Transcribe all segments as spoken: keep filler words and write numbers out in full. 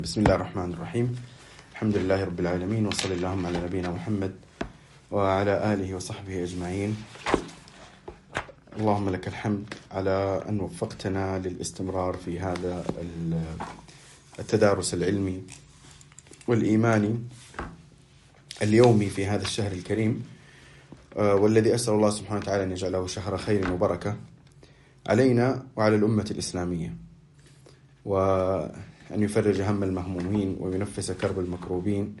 بسم الله الرحمن الرحيم. الحمد لله رب العالمين، وصلى اللهم على نبينا محمد وعلى آله وصحبه أجمعين. اللهم لك الحمد على أن وفقتنا للاستمرار في هذا التدارس العلمي والإيماني اليومي في هذا الشهر الكريم، والذي أسأل الله سبحانه وتعالى أن يجعله شهر خير وبركة علينا وعلى الأمة الإسلامية، وأن يفرج هم المهمومين وينفس كرب المكروبين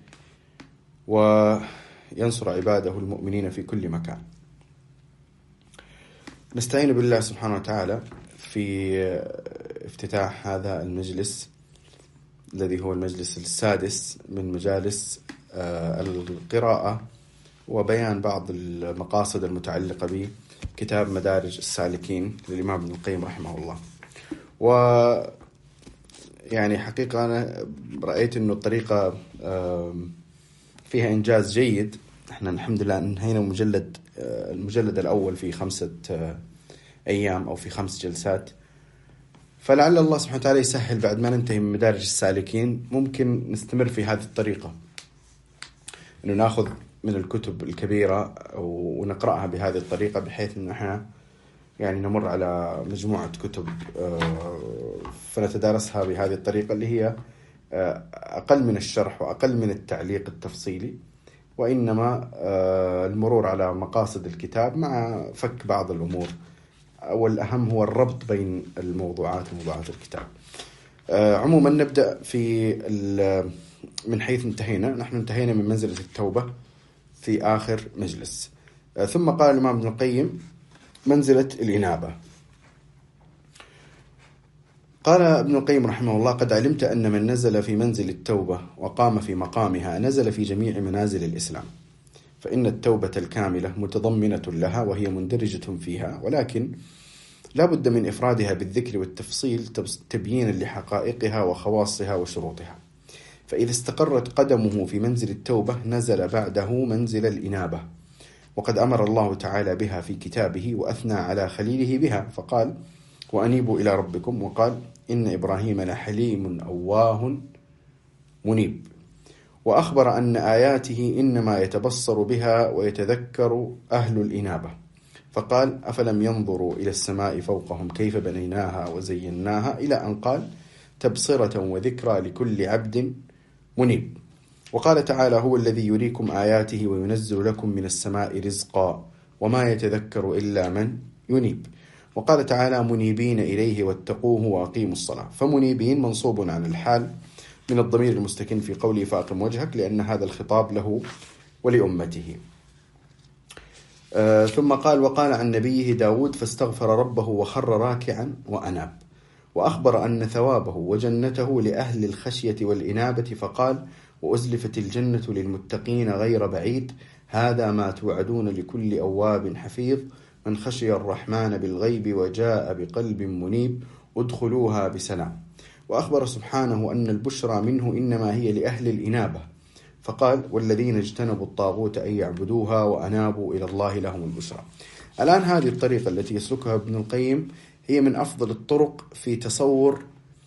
وينصر عباده المؤمنين في كل مكان. نستعين بالله سبحانه وتعالى في افتتاح هذا المجلس الذي هو المجلس السادس من مجالس القراءة وبيان بعض المقاصد المتعلقة بكتاب مدارج السالكين للإمام ابن القيم رحمه الله. و يعني حقيقة أنا رأيت أنه الطريقة فيها إنجاز جيد. إحنا الحمد لله انهينا مجلد المجلد الأول في خمسة أيام أو في خمس جلسات، فلعل الله سبحانه وتعالى يسهل بعد ما ننتهي من مدارج السالكين ممكن نستمر في هذه الطريقة، أنه نأخذ من الكتب الكبيرة ونقرأها بهذه الطريقة، بحيث أنه إحنا يعني نمر على مجموعة كتب فنتدارسها بهذه الطريقة اللي هي أقل من الشرح وأقل من التعليق التفصيلي، وإنما المرور على مقاصد الكتاب مع فك بعض الأمور، والأهم هو الربط بين الموضوعات وموضوعات الكتاب. عموما نبدأ في من حيث انتهينا. نحن انتهينا من منزلة التوبة في آخر مجلس. ثم قال الإمام ابن القيم منزلة الإنابة. قال ابن القيم رحمه الله: قد علمت أن من نزل في منزل التوبة وقام في مقامها نزل في جميع منازل الإسلام، فإن التوبة الكاملة متضمنة لها وهي مندرجة فيها، ولكن لا بد من إفرادها بالذكر والتفصيل تبيينا لحقائقها وخواصها وشروطها. فإذا استقرت قدمه في منزل التوبة نزل بعده منزل الإنابة، وقد أمر الله تعالى بها في كتابه وأثنى على خليله بها، فقال: وأنيبوا إلى ربكم، وقال: إن إبراهيم لحليم أواه منيب، وأخبر أن آياته إنما يتبصر بها ويتذكر أهل الإنابة، فقال: أفلم ينظروا إلى السماء فوقهم كيف بنيناها وزيناها، إلى أن قال: تبصرة وذكرى لكل عبد منيب. وقال تعالى: هو الذي يريكم آياته وينزل لكم من السماء رزقا وما يتذكر إلا من ينيب. وقال تعالى: منيبين إليه واتقوه وأقيموا الصلاة. فمنيبين منصوب عن الحال من الضمير المستكن في قوله فأقم وجهك، لأن هذا الخطاب له ولأمته. آه ثم قال: وقال عن نبيه داود فاستغفر ربه وخر راكعا وأناب، وأخبر أن ثوابه وجنته لأهل الخشية والإنابة، فقال: وأزلفت الجنة للمتقين غير بعيد، هذا ما توعدون لكل أواب حفيظ، من خشي الرحمن بالغيب وجاء بقلب منيب، ادخلوها بسلام. وأخبر سبحانه أن البشرى منه إنما هي لأهل الإنابة، فقال: والذين اجتنبوا الطاغوت أن يعبدوها وأنابوا إلى الله لهم البشرى. الآن هذه الطريقة التي يسلكها ابن القيم هي من أفضل الطرق في تصور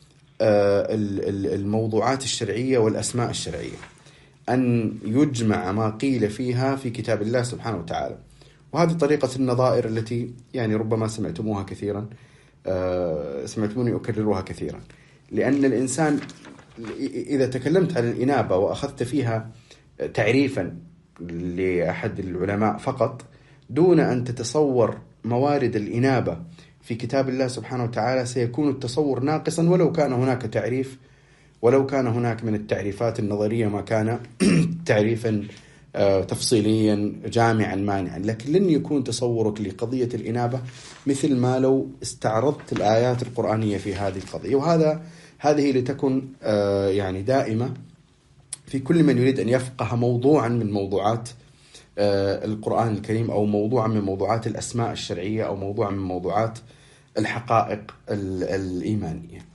الموضوعات الشرعية والأسماء الشرعية، أن يجمع ما قيل فيها في كتاب الله سبحانه وتعالى. وهذه طريقة النظائر التي يعني ربما سمعتموها كثيرا، سمعتموني أكررها كثيرا، لأن الإنسان إذا تكلمت عن الإنابة وأخذت فيها تعريفا لأحد العلماء فقط دون أن تتصور موارد الإنابة في كتاب الله سبحانه وتعالى، سيكون التصور ناقصا، ولو كان هناك تعريف، ولو كان هناك من التعريفات النظرية ما كان تعريفا تفصيليا جامعا مانعا، لكن لن يكون تصورك لقضية الإنابة مثل ما لو استعرضت الآيات القرآنية في هذه القضية. وهذا هذه لتكن يعني دائمة في كل من يريد أن يفقه موضوعا من موضوعات القرآن الكريم، أو موضوعا من موضوعات الأسماء الشرعية، أو موضوعا من موضوعات الحقائق الإيمانية.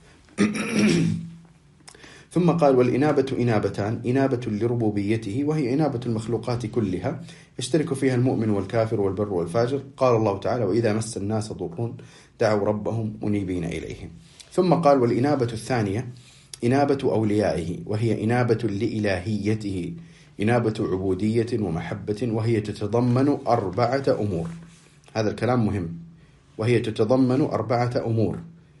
ثم قال: والإنابة إنابتان، إنابة لربوبيته وهي إنابة المخلوقات كلها يشترك فيها المؤمن والكافر والبر والفاجر. قال الله تعالى: وإذا مس الناس ضر دعوا ربهم منيبين إليه. ثم قال: والإنابة الثانية إنابة أوليائه وهي إنابة لإلهيته، إنابة عبودية ومحبة، وهي تتضمن أربعة أمور. هذا الكلام مهم. وهي تتضمن أربعة أمور: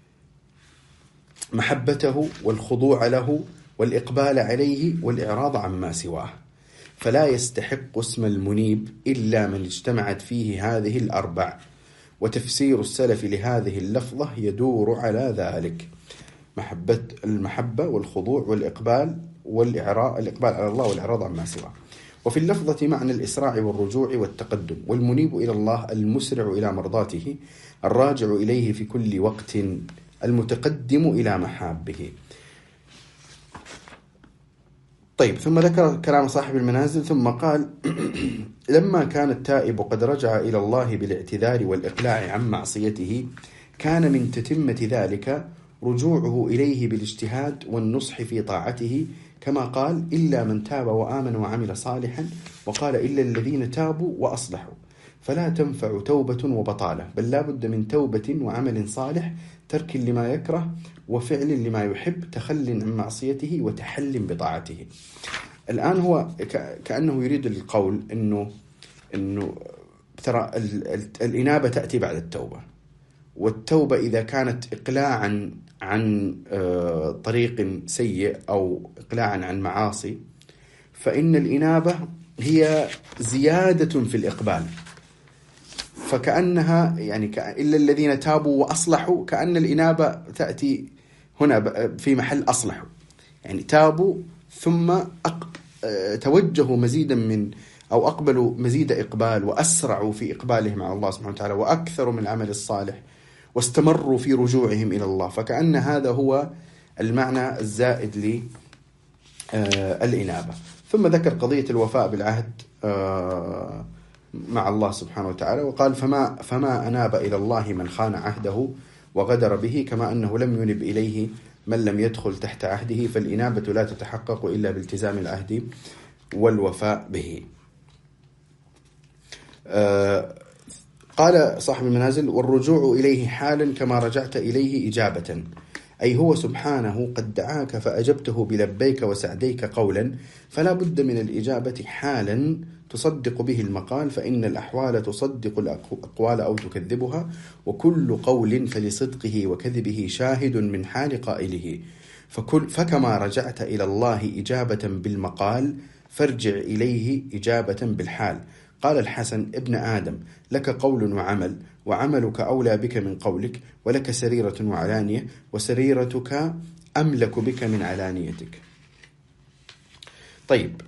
محبته والخضوع له والإقبال عليه والإعراض عما سواه. فلا يستحق اسم المنيب إلا من اجتمعت فيه هذه الأربع، وتفسير السلف لهذه اللفظة يدور على ذلك: محبة المحبة والخضوع والإقبال والإعراض، الإقبال على الله والإعراض عما سواه. وفي اللفظة معنى الإسراع والرجوع والتقدم. والمنيب إلى الله المسرع إلى مرضاته، الراجع إليه في كل وقت، المتقدم إلى محابه. طيب، ثم ذكر كلام صاحب المنازل ثم قال: لما كان التائب قد رجع إلى الله بالاعتذار والإقلاع عن معصيته، كان من تتمة ذلك رجوعه إليه بالاجتهاد والنصح في طاعته، كما قال: إلا من تاب وآمن وعمل صالحا، وقال: إلا الذين تابوا وأصلحوا. فلا تنفع توبة وبطالة، بل لا بد من توبة وعمل صالح، ترك لما يكره وفعل لما يحب، تخل عن معصيته وتحل بطاعته. الآن هو كأنه يريد القول إنه إنه ترى الإنابة تأتي بعد التوبة، والتوبة إذا كانت إقلاعا عن طريق سيء أو إقلاعا عن معاصي، فإن الإنابة هي زيادة في الإقبال. فكأنها يعني إلا الذين تابوا وأصلحوا، كأن الإنابة تأتي هنا في محل أصلحوا، يعني تابوا ثم أق... توجهوا مزيدا من أو أقبلوا مزيد إقبال، وأسرعوا في إقبالهم على الله سبحانه وتعالى، وأكثروا من العمل الصالح، واستمروا في رجوعهم إلى الله. فكأن هذا هو المعنى الزائد للإنابة. ثم ذكر قضية الوفاء بالعهد مع الله سبحانه وتعالى، وقال: فما, فما أناب إلى الله من خان عهده وغدر به، كما أنه لم ينب إليه من لم يدخل تحت عهده، فالإنابة لا تتحقق إلا بالتزام العهد والوفاء به. آه قال صاحب المنازل: والرجوع إليه حالا كما رجعت إليه إجابة، أي هو سبحانه قد دعاك فأجبته بلبيك وسعديك قولا، فلا بد من الإجابة حالا تصدق به المقال، فإن الأحوال تصدق الأقوال أو تكذبها، وكل قول فلصدقه وكذبه شاهد من حال قائله، فكل فكما رجعت إلى الله إجابة بالمقال، فارجع إليه إجابة بالحال. قال الحسن: ابن آدم، لك قول وعمل، وعملك أولى بك من قولك، ولك سريرة وعلانية، وسريرتك أملك بك من علانيتك. طيب،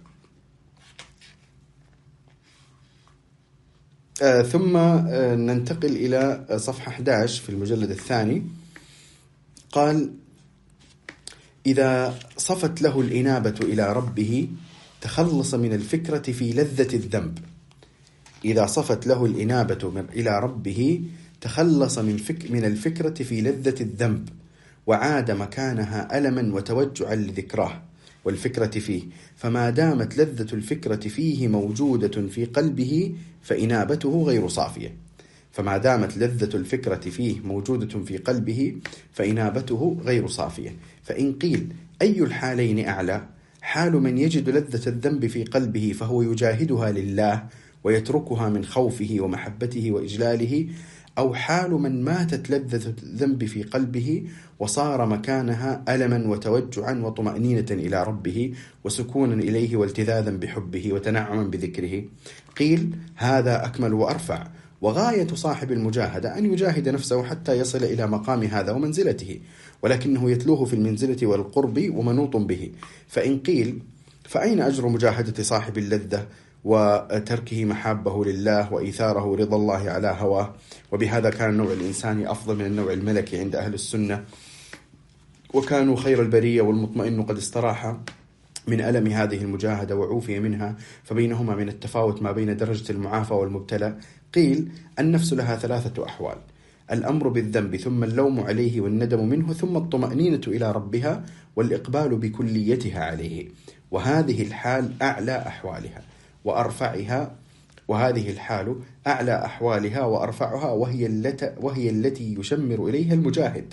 آه ثم آه ننتقل إلى صفحة أحد عشر في المجلد الثاني. قال: إذا صفت له الإنابة إلى ربه تخلص من الفكرة في لذة الذنب. إذا صفت له الإنابة إلى ربه تخلص من, فك من الفكرة في لذة الذنب، وعاد مكانها ألما وتوجعا لذكراه والفكرة فيه، فما دامت لذة الفكرة فيه موجودة في قلبه فإنابته غير صافية. فما دامت لذة الفكرة فيه موجودة في قلبه فإنابته غير صافية. فإن قيل: أي الحالين أعلى؟ حال من يجد لذة الذنب في قلبه فهو يجاهدها لله ويتركها من خوفه ومحبته وإجلاله، أو حال من ماتت لذة الذنب في قلبه وصار مكانها ألما وتوجعا وطمأنينة إلى ربه وسكونا إليه والتذاذا بحبه وتنعما بذكره؟ قيل: هذا أكمل وأرفع، وغاية صاحب المجاهدة أن يجاهد نفسه حتى يصل إلى مقام هذا ومنزلته، ولكنه يتلوه في المنزلة والقرب ومنوط به. فإن قيل: فأين أجر مجاهدة صاحب اللذة وتركه محابه لله وإيثاره رضا الله على هواه؟ وبهذا كان النوع الإنساني أفضل من النوع الملكي عند أهل السنة، وكانوا خير البرية، والمطمئن قد استراح من ألم هذه المجاهدة وعوفي منها، فبينهما من التفاوت ما بين درجة المعافى والمبتلى. قيل: النفس لها ثلاثة أحوال: الأمر بالذنب، ثم اللوم عليه والندم منه، ثم الطمأنينة إلى ربها والإقبال بكليتها عليه، وهذه الحال أعلى أحوالها وأرفعها وهذه الحال أعلى أحوالها وأرفعها، وهي التي, وهي التي يشمر إليها المجاهد،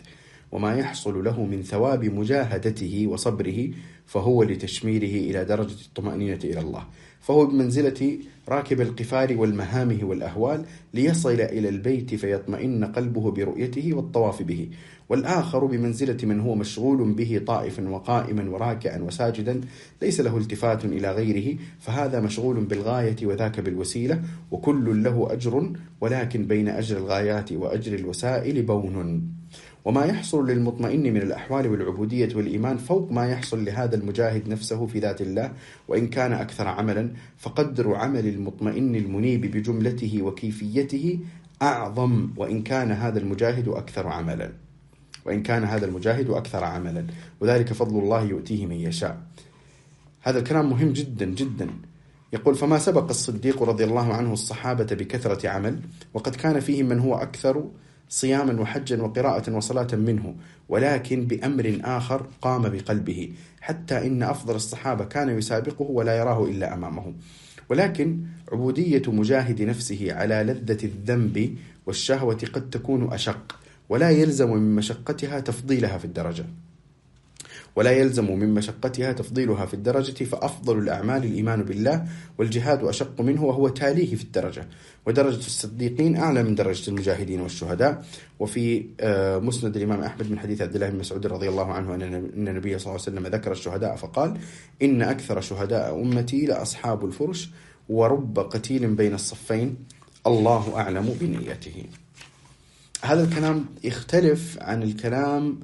وما يحصل له من ثواب مجاهدته وصبره، فهو لتشميره إلى درجة الطمأنينة إلى الله، فهو بمنزلة راكب القفار والمهامه والأهوال ليصل إلى البيت فيطمئن قلبه برؤيته والطواف به. والآخر بمنزلة من هو مشغول به طائفا وقائما وراكعا وساجدا ليس له التفات إلى غيره، فهذا مشغول بالغاية وذاك بالوسيلة، وكل له أجر، ولكن بين أجر الغايات وأجر الوسائل بون. وما يحصل للمطمئن من الأحوال والعبودية والإيمان فوق ما يحصل لهذا المجاهد نفسه في ذات الله، وإن كان أكثر عملا، فقدر عمل المطمئن المنيب بجملته وكيفيته أعظم، وإن كان هذا المجاهد أكثر عملا وإن كان هذا المجاهد أكثر عملا وذلك فضل الله يؤتيه من يشاء. هذا الكلام مهم جدا جدا. يقول: فما سبق الصديق رضي الله عنه الصحابة بكثرة عمل، وقد كان فيهم من هو أكثر صياما وحجا وقراءة وصلاة منه، ولكن بأمر آخر قام بقلبه، حتى إن أفضل الصحابة كان يسابقه ولا يراه إلا أمامه. ولكن عبودية مجاهد نفسه على لذة الذنب والشهوة قد تكون أشق، ولا يلزم من مشقتها تفضيلها في الدرجة ولا يلزم من مشقتها تفضيلها في الدرجة فأفضل الأعمال الإيمان بالله، والجهاد أشق منه وهو تاليه في الدرجة، ودرجة الصديقين أعلى من درجة المجاهدين والشهداء. وفي مسند الإمام أحمد من حديث عبد الله بن مسعود رضي الله عنه أن النبي صلى الله عليه وسلم ذكر الشهداء فقال: إن أكثر شهداء أمتي لأصحاب الفرش، ورب قتيل بين الصفين، الله أعلم بنيته. هذا الكلام يختلف عن الكلام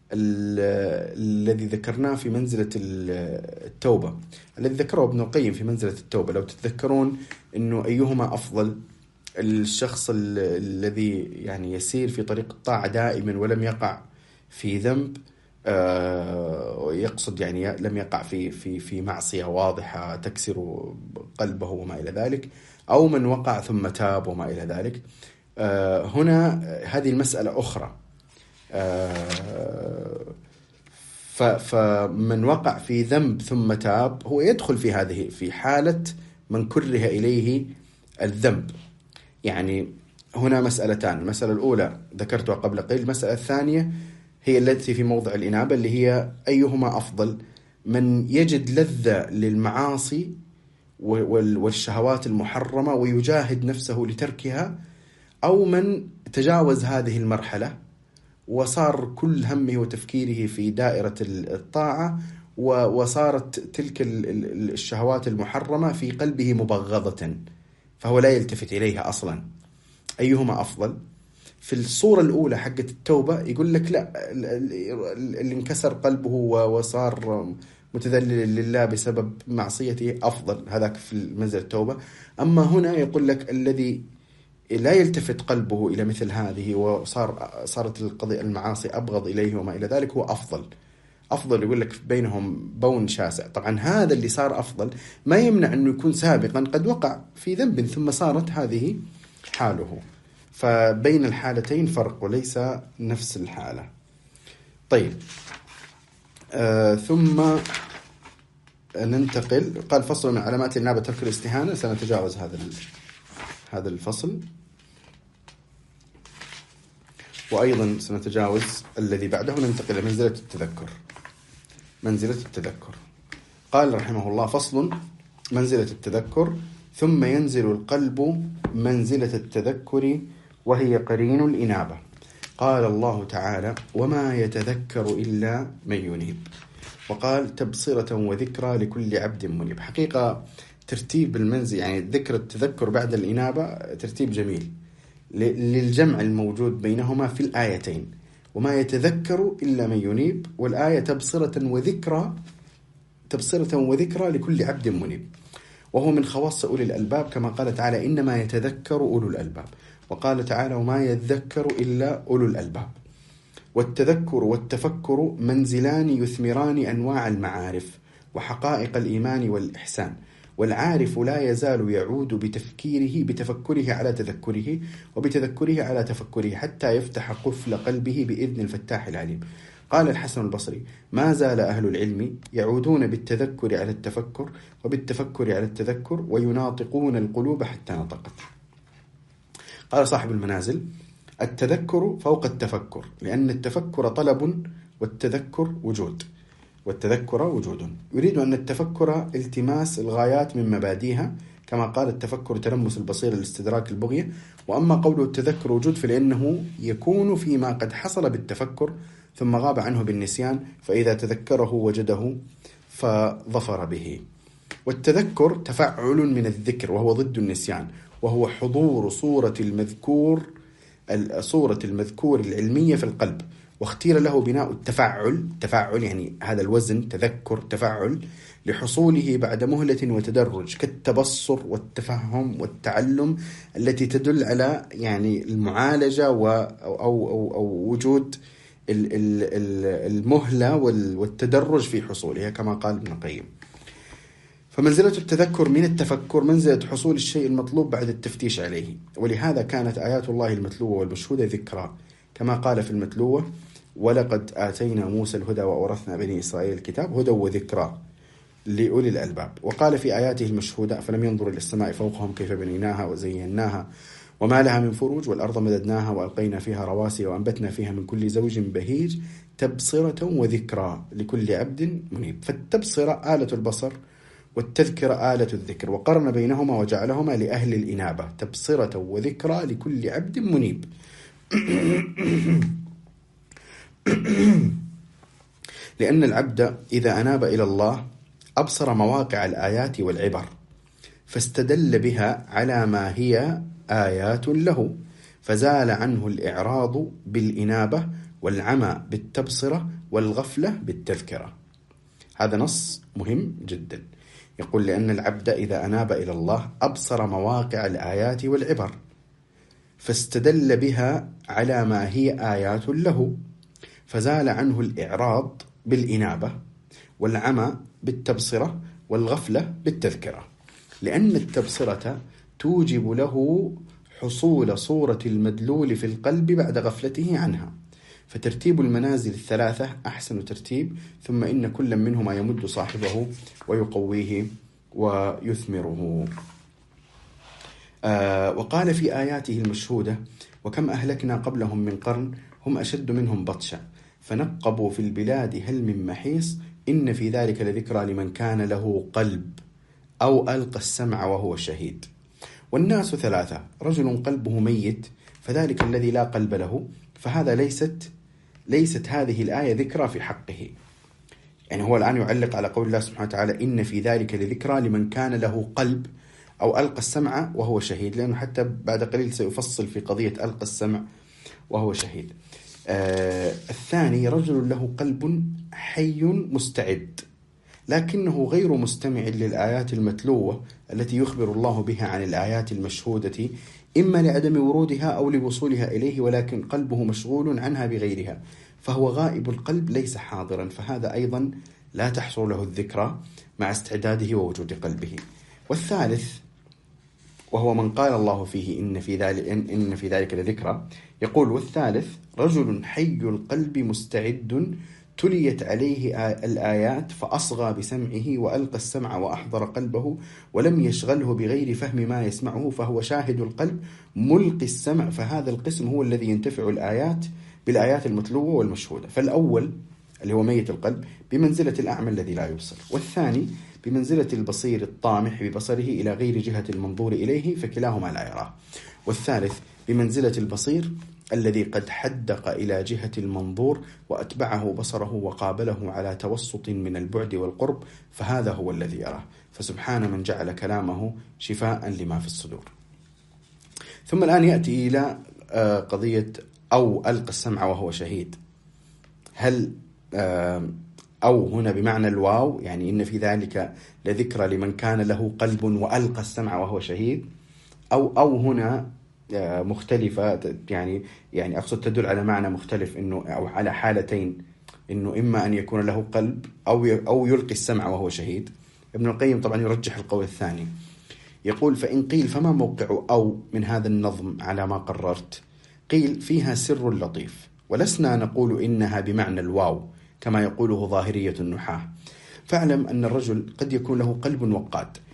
الذي ذكرناه في منزلة التوبة، الذي ذكره ابن القيم في منزلة التوبة. لو تتذكرون أنه أيهما أفضل، الشخص الذي يعني يسير في طريق الطاعة دائما ولم يقع في ذنب، يقصد يعني لم يقع في في في معصية واضحة تكسر قلبه وما إلى ذلك، أو من وقع ثم تاب وما إلى ذلك. هنا هذه المسألة أخرى. فمن وقع في ذنب ثم تاب هو يدخل في هذه في حالة من كره إليه الذنب. يعني هنا مسألتان: المسألة الأولى ذكرتها قبل قليل، المسألة الثانية هي التي في موضع الإنابة، اللي هي أيهما أفضل، من يجد لذة للمعاصي والشهوات المحرمة ويجاهد نفسه لتركها، أو من تجاوز هذه المرحلة وصار كل همه وتفكيره في دائرة الطاعة، وصارت تلك الشهوات المحرمة في قلبه مبغضة فهو لا يلتفت إليها أصلا. أيهما أفضل؟ في الصورة الأولى حقة التوبة يقول لك لا، اللي انكسر قلبه وصار متذلل لله بسبب معصيته أفضل، هذاك في منزل التوبة. أما هنا يقول لك الذي لا يلتفت قلبه إلى مثل هذه وصار صارت القضية المعاصي أبغض إليه وما إلى ذلك هو أفضل. أفضل يقول لك بينهم بون شاسع. طبعا هذا اللي صار أفضل ما يمنع أنه يكون سابقا قد وقع في ذنب ثم صارت هذه حاله، فبين الحالتين فرق وليس نفس الحالة. طيب، آه ثم ننتقل. قال: فصل من علامات الإنابة ترك الاستهانة. سنتجاوز هذا هذا الفصل، وأيضا سنتجاوز الذي بعده وننتقل إلى منزلة التذكر. منزلة التذكر. قال رحمه الله: فصل: منزلة التذكر. ثم ينزل القلب منزلة التذكر وهي قرين الإنابة. قال الله تعالى: وما يتذكر إلا من ينيب. وقال: تبصرة وذكرى لكل عبد منيب. حقيقة ترتيب المنزل، يعني ذكر التذكر بعد الإنابة ترتيب جميل للجمع الموجود بينهما في الآيتين: وما يتذكر إلا من ينيب، والآية تبصرة وذكرى تبصرة وذكرى لكل عبد منيب. وهو من خواص أولي الألباب، كما قال تعالى: إنما يتذكر أولو الألباب. وقال تعالى: وما يذكر إلا أولو الألباب. والتذكر والتفكر منزلان يثمران أنواع المعارف وحقائق الإيمان والإحسان، والعارف لا يزال يعود بتفكيره بتفكره على تذكره وبتذكره على تفكره حتى يفتح قفل قلبه بإذن الفتاح العليم. قال الحسن البصري: ما زال أهل العلم يعودون بالتذكر على التفكر وبالتفكر على التذكر ويناطقون القلوب حتى نطقت. قال صاحب المنازل: التذكر فوق التفكر، لأن التفكر طلب والتذكر وجود، والتذكر وجود. يريد أن التفكر التماس الغايات من مبادئها، كما قال التفكر تلمس البصيرة لاستدراك البغية. وأما قوله التذكر وجود فلأنه يكون فيما قد حصل بالتفكر ثم غاب عنه بالنسيان، فإذا تذكره وجده فظفر به. والتذكر تفعل من الذكر وهو ضد النسيان، وهو حضور صورة المذكور صورة المذكور العلمية في القلب، واختير له بناء التفعل، تفعل يعني هذا الوزن تذكر تفعل، لحصوله بعد مهلة وتدرج، كالتبصر والتفهم والتعلم، التي تدل على يعني المعالجة و أو, أو, أو وجود المهلة والتدرج في حصولها، كما قال ابن القيم. فمنزلة التذكر من التفكر منزلة حصول الشيء المطلوب بعد التفتيش عليه، ولهذا كانت آيات الله المتلوة والمشهودة ذكرى، كما قال في المتلوة: ولقد آتينا موسى الهدى وأورثنا بني إسرائيل الكتاب هدى وذكرى لأولي الألباب. وقال في آياته المشهودة: فلم ينظر إلى السماء فوقهم كيف بنيناها وزيناها وما لها من فروج والأرض مددناها وألقينا فيها رواسي وأنبتنا فيها من كل زوج بهيج تبصرة وذكرى لكل عبد منيب. فالتبصرة آلة البصر، والتذكرة آلة الذكر، وقرن بينهما وجعلهما لأهل الإنابة، تبصرة وذكرى لكل عبد منيب. لأن العبد إذا أناب إلى الله أبصر مواقع الآيات والعبر، فاستدل بها على ما هي آيات له، فزال عنه الإعراض بالإنابة والعمى بالتبصرة والغفلة بالتذكرة. هذا نص مهم جدا، يقول: لأن العبد إذا أناب إلى الله أبصر مواقع الآيات والعبر، فاستدل بها على ما هي آيات له، فزال عنه الإعراض بالإنابة والعمى بالتبصرة والغفلة بالتذكرة، لأن التبصرة توجب له حصول صورة المدلول في القلب بعد غفلته عنها. فترتيب المنازل الثلاثة أحسن ترتيب، ثم إن كل منهما يمد صاحبه ويقويه ويثمره. آه وقال في آياته المشهودة: وكم أهلكنا قبلهم من قرن هم أشد منهم بطشا فنقبوا في البلاد هل من محيص إن في ذلك لذكرى لمن كان له قلب أو ألقى السمع وهو شهيد. والناس ثلاثة: رجل قلبه ميت فذلك الذي لا قلب له، فهذا ليست ليست هذه الآية ذكرى في حقه. يعني هو الآن يعلق على قول الله سبحانه وتعالى: إن في ذلك لذكرى لمن كان له قلب أو ألقى السمع وهو شهيد، لأنه حتى بعد قليل سيفصل في قضية ألقى السمع وهو شهيد. آه الثاني: رجل له قلب حي مستعد لكنه غير مستمع للآيات المتلوة التي يخبر الله بها عن الآيات المشهودة، إما لعدم ورودها أو لوصولها إليه، ولكن قلبه مشغول عنها بغيرها، فهو غائب القلب ليس حاضرا، فهذا أيضا لا تحصل له الذكرى مع استعداده ووجود قلبه. والثالث وهو من قال الله فيه إن في ذلك, إن في ذلك لذكرى، يقول: والثالث رجل حي القلب مستعد تليت عليه الآيات فأصغى بسمعه وألقى السمع وأحضر قلبه ولم يشغله بغير فهم ما يسمعه، فهو شاهد القلب ملقي السمع، فهذا القسم هو الذي ينتفع الآيات بالآيات المتلوة والمشهودة. فالأول اللي هو ميت القلب بمنزلة الأعمى الذي لا يبصر، والثاني بمنزلة البصير الطامح ببصره إلى غير جهة المنظور إليه فكلاهما لا يراه، والثالث بمنزلة البصير الذي قد حدق إلى جهة المنظور وأتبعه بصره وقابله على توسط من البعد والقرب، فهذا هو الذي يراه. فسبحان من جعل كلامه شفاء لما في الصدور. ثم الآن يأتي إلى قضية أو ألقى السمع وهو شهيد. هل أو هنا بمعنى الواو، يعني إن في ذلك لذكرى لمن كان له قلب وألقى السمع وهو شهيد، أو أو هنا مختلفة، يعني يعني أقصد تدل على معنى مختلف، إنه أو على حالتين، إنه إما أن يكون له قلب أو أو يلقي السمع وهو شهيد. ابن القيم طبعا يرجح القول الثاني، يقول: فإن قيل فما موقع أو من هذا النظم على ما قررت؟ قيل: فيها سر لطيف، ولسنا نقول إنها بمعنى الواو كما يقوله ظاهرية النحاة. فاعلم أن الرجل قد يكون له قلب وقاد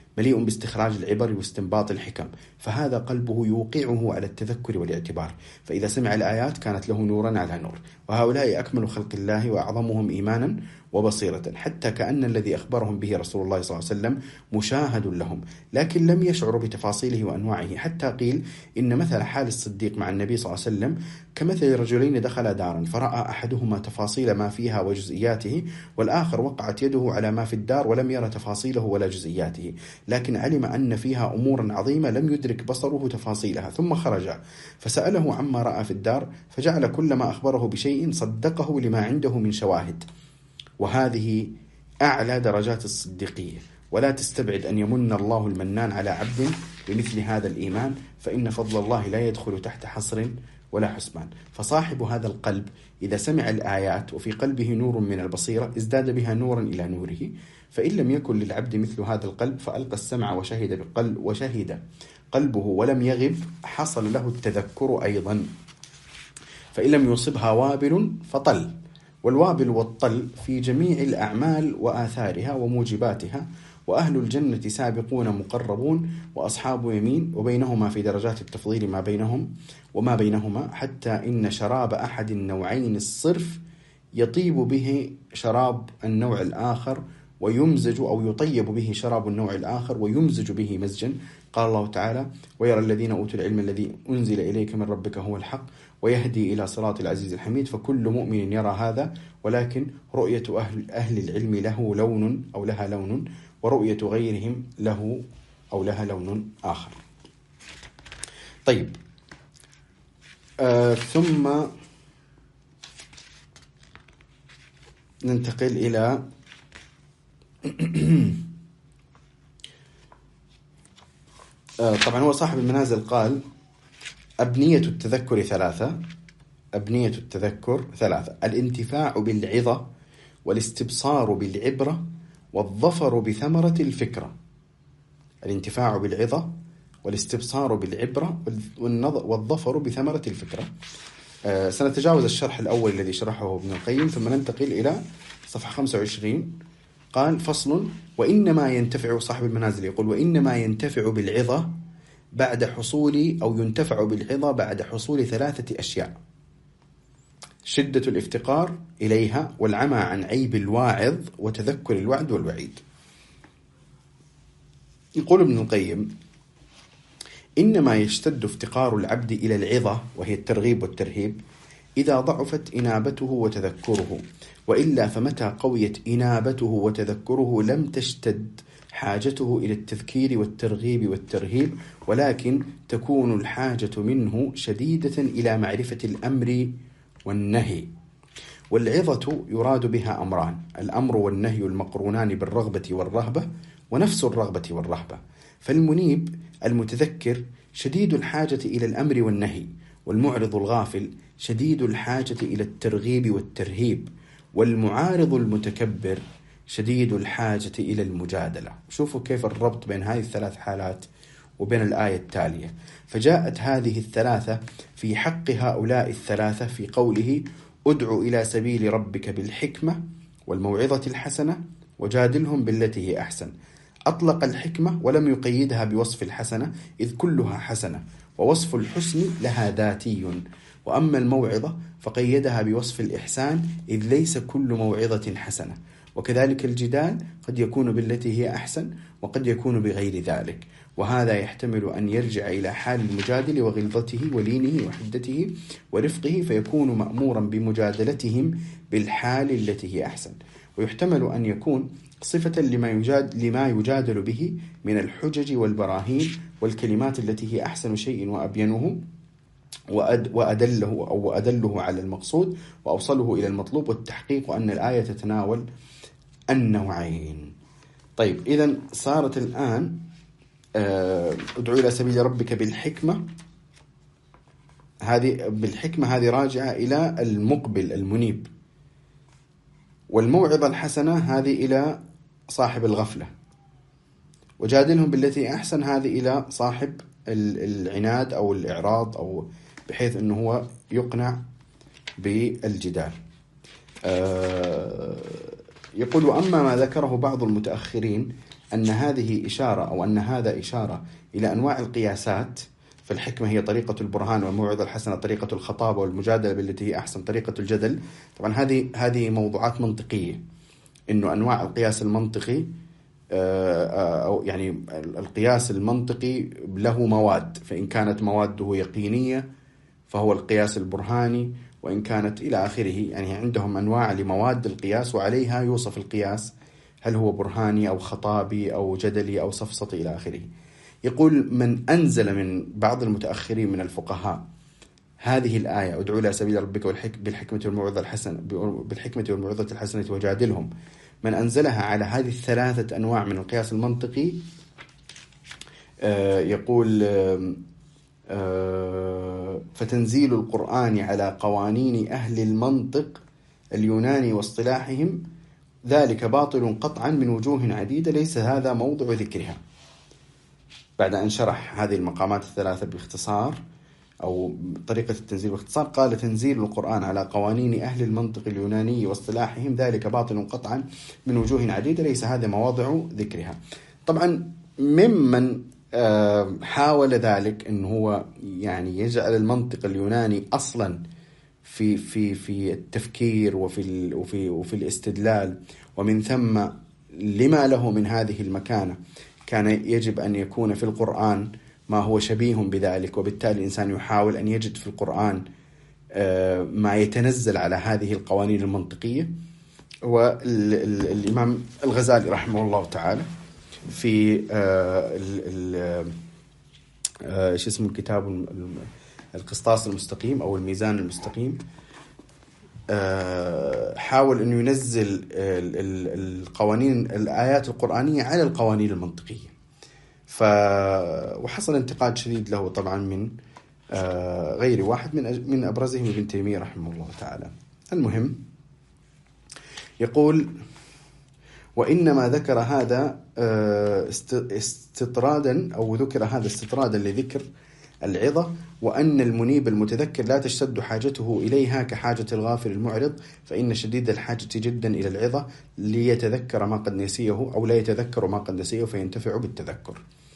مليء باستخراج العبر واستنباط الحكم، فهذا قلبه يوقعه على التذكر والاعتبار، فإذا سمع الآيات كانت له نورا على نور. وهؤلاء أكمل خلق الله وأعظمهم إيمانا وبصيرة، حتى كأن الذي أخبرهم به رسول الله صلى الله عليه وسلم مشاهد لهم، لكن لم يشعروا بتفاصيله وأنواعه، حتى قيل إن مثل حال الصديق مع النبي صلى الله عليه وسلم كمثل رجلين دخلا دارا فرأى أحدهما تفاصيل ما فيها وجزئياته، والآخر وقعت يده على ما في الدار ولم يرى تفاصيله ولا جزئياته، لكن علم أن فيها أمورا عظيمة لم يدرك بصره تفاصيلها، ثم خرج فسأله عما رأى في الدار، فجعل كل ما أخبره بشيء صدقه لما عنده من شواهد. وهذه أعلى درجات الصديقية، ولا تستبعد أن يمن الله المنان على عبد بمثل هذا الإيمان، فإن فضل الله لا يدخل تحت حصر ولا حسبان. فصاحب هذا القلب إذا سمع الآيات وفي قلبه نور من البصيرة ازداد بها نورا إلى نوره، فإن لم يكن للعبد مثل هذا القلب فألقى السمع وشهد بقلب وشهد قلبه ولم يغب حصل له التذكر أيضا. فإن لم يصبها وابل فطل، والوابل والطل في جميع الأعمال وآثارها وموجباتها، وأهل الجنة سابقون مقربون وأصحاب يمين، وبينهما في درجات التفضيل ما بينهم وما بينهما، حتى إن شراب أحد النوعين الصرف يطيب به شراب النوع الآخر ويمزج أو يطيب به شراب النوع الآخر ويمزج به مزجا. قال الله تعالى: ويرى الذين أوتوا العلم الذي أنزل إليك من ربك هو الحق ويهدي إلى صراط العزيز الحميد. فكل مؤمن يرى هذا، ولكن رؤية أهل, أهل العلم له لون أو لها لون، ورؤية غيرهم له أو لها لون آخر. طيب، آه ثم ننتقل إلى آه طبعا هو صاحب المنازل قال: أبنية التذكر ثلاثة. أبنية التذكر ثلاثة: الانتفاع بالعظة، والاستبصار بالعبرة، والظفر بثمرة الفكرة. الانتفاع بالعظة والاستبصار بالعبرة والظفر بثمرة الفكرة. آه سنتجاوز الشرح الأول الذي شرحه ابن القيم، ثم ننتقل إلى صفحة خمسة وعشرين. قال: فصل: وإنما ينتفع صاحب المنازل يقول: وإنما ينتفع بالعظة بعد حصول أو ينتفع بالعظة بعد حصول ثلاثة أشياء: شدة الافتقار إليها، والعمى عن عيب الواعظ، وتذكر الوعد والوعيد. يقول ابن القيم: إنما يشتد افتقار العبد إلى العظة وهي الترغيب والترهيب إذا ضعفت إنابته وتذكره، وإلا فمتى قويت إنابته وتذكره لم تشتد حاجته إلى التذكير والترغيب والترهيب، ولكن تكون الحاجة منه شديدة إلى معرفة الأمر والنهي. والعظة يراد بها أمران: الأمر والنهي المقرونان بالرغبة والرهبة، ونفس الرغبة والرهبة. فالمنيب المتذكر شديد الحاجة إلى الأمر والنهي، والمعرض الغافل شديد الحاجة إلى الترغيب والترهيب، والمعارض المتكبر شديد الحاجة إلى المجادلة. شوفوا كيف الربط بين هذه الثلاث حالات وبين الآية التالية. فجاءت هذه الثلاثة في حق هؤلاء الثلاثة في قوله: ادع إلى سبيل ربك بالحكمة والموعظة الحسنة وجادلهم بالتي هي أحسن. أطلق الحكمة ولم يقيدها بوصف الحسنة، إذ كلها حسنة، ووصف الحسن لها ذاتي. وأما الموعظة فقيدها بوصف الإحسان، إذ ليس كل موعظة حسنة. وكذلك الجدال قد يكون بالتي هي أحسن، وقد يكون بغير ذلك، وهذا يحتمل أن يرجع إلى حال المجادل وغلظته ولينه وحدته ورفقه، فيكون مأمورا بمجادلتهم بالحال التي هي أحسن. ويحتمل أن يكون صفة لما يجاد لما يجادل به من الحجج والبراهين والكلمات التي هي أحسن شيء وأبينه وأدله أو أدله على المقصود وأوصله إلى المطلوب، والتحقيق أن الآية تتناول النوعين. طيب، إذن صارت الآن ادعو إلى سبيل ربك بالحكمة، هذه بالحكمة هذه راجعة إلى المقبل المنيب، والموعظة الحسنة هذه إلى صاحب الغفلة، وجادلهم بالتي أحسن هذه إلى صاحب العناد أو الإعراض، أو بحيث أنه هو يقنع بالجدال. يقول: وأما ما ذكره بعض المتأخرين أن هذه إشارة أو أن هذا إشارة إلى أنواع القياسات، فالحكمة هي طريقة البرهان، والموعظة الحسنة طريقة الخطابة، والمجادلة بالتي هي أحسن طريقة الجدل. طبعا هذه هذه موضوعات منطقية، إنه أنواع القياس المنطقي أو يعني القياس المنطقي له مواد، فإن كانت مواده يقينية فهو القياس البرهاني، وإن كانت إلى آخره. يعني عندهم أنواع لمواد القياس وعليها يوصف القياس، هل هو برهاني أو خطابي أو جدلي أو سفسطي إلى آخره. يقول: من أنزل من بعض المتأخرين من الفقهاء هذه الآية: ادعوا إلى سبيل ربك بالحكمة والموعظة الحسنة بالحكمة والموعظة الحسنة وجادلهم، من أنزلها على هذه الثلاثة أنواع من القياس المنطقي، آه يقول آه آه فتنزيل القرآن على قوانين أهل المنطق اليوناني واصطلاحهم ذلك باطل قطعا من وجوه عديدة، ليس هذا موضع ذكرها. بعد أن شرح هذه المقامات الثلاثة باختصار أو طريقة التنزيل باختصار، قال: تنزيل القرآن على قوانين أهل المنطق اليوناني واصطلاحهم ذلك باطل قطعا من وجوه عديدة، ليس هذا مواضع ذكرها. طبعا ممن حاول ذلك أنه هو يعني يجعل المنطق اليوناني أصلا في في في التفكير وفي وفي وفي الاستدلال، ومن ثم لما له من هذه المكانة كان يجب أن يكون في القرآن ما هو شبيه بذلك، وبالتالي الإنسان يحاول أن يجد في القرآن ما يتنزل على هذه القوانين المنطقية. والإمام الغزالي رحمه الله تعالى في ايش اسم الكتاب، القسطاس المستقيم أو الميزان المستقيم، حاول أن ينزل القوانين الآيات القرآنية على القوانين المنطقية، ف وحصل انتقاد شديد له طبعا من غير واحد، من من أبرزهم ابن تيمية رحمه الله تعالى. المهم يقول: وإنما ذكر هذا استطرادا أو ذكر هذا استطرادا لذكر العظة، وأن المنيب المتذكر لا تشتد حاجته إليها كحاجة الغافل المعرض، فإن شديد الحاجة جدا إلى العظة ليتذكر ما قد نسيه أو لا يتذكر ما قد نسيه فينتفع بالتذكر.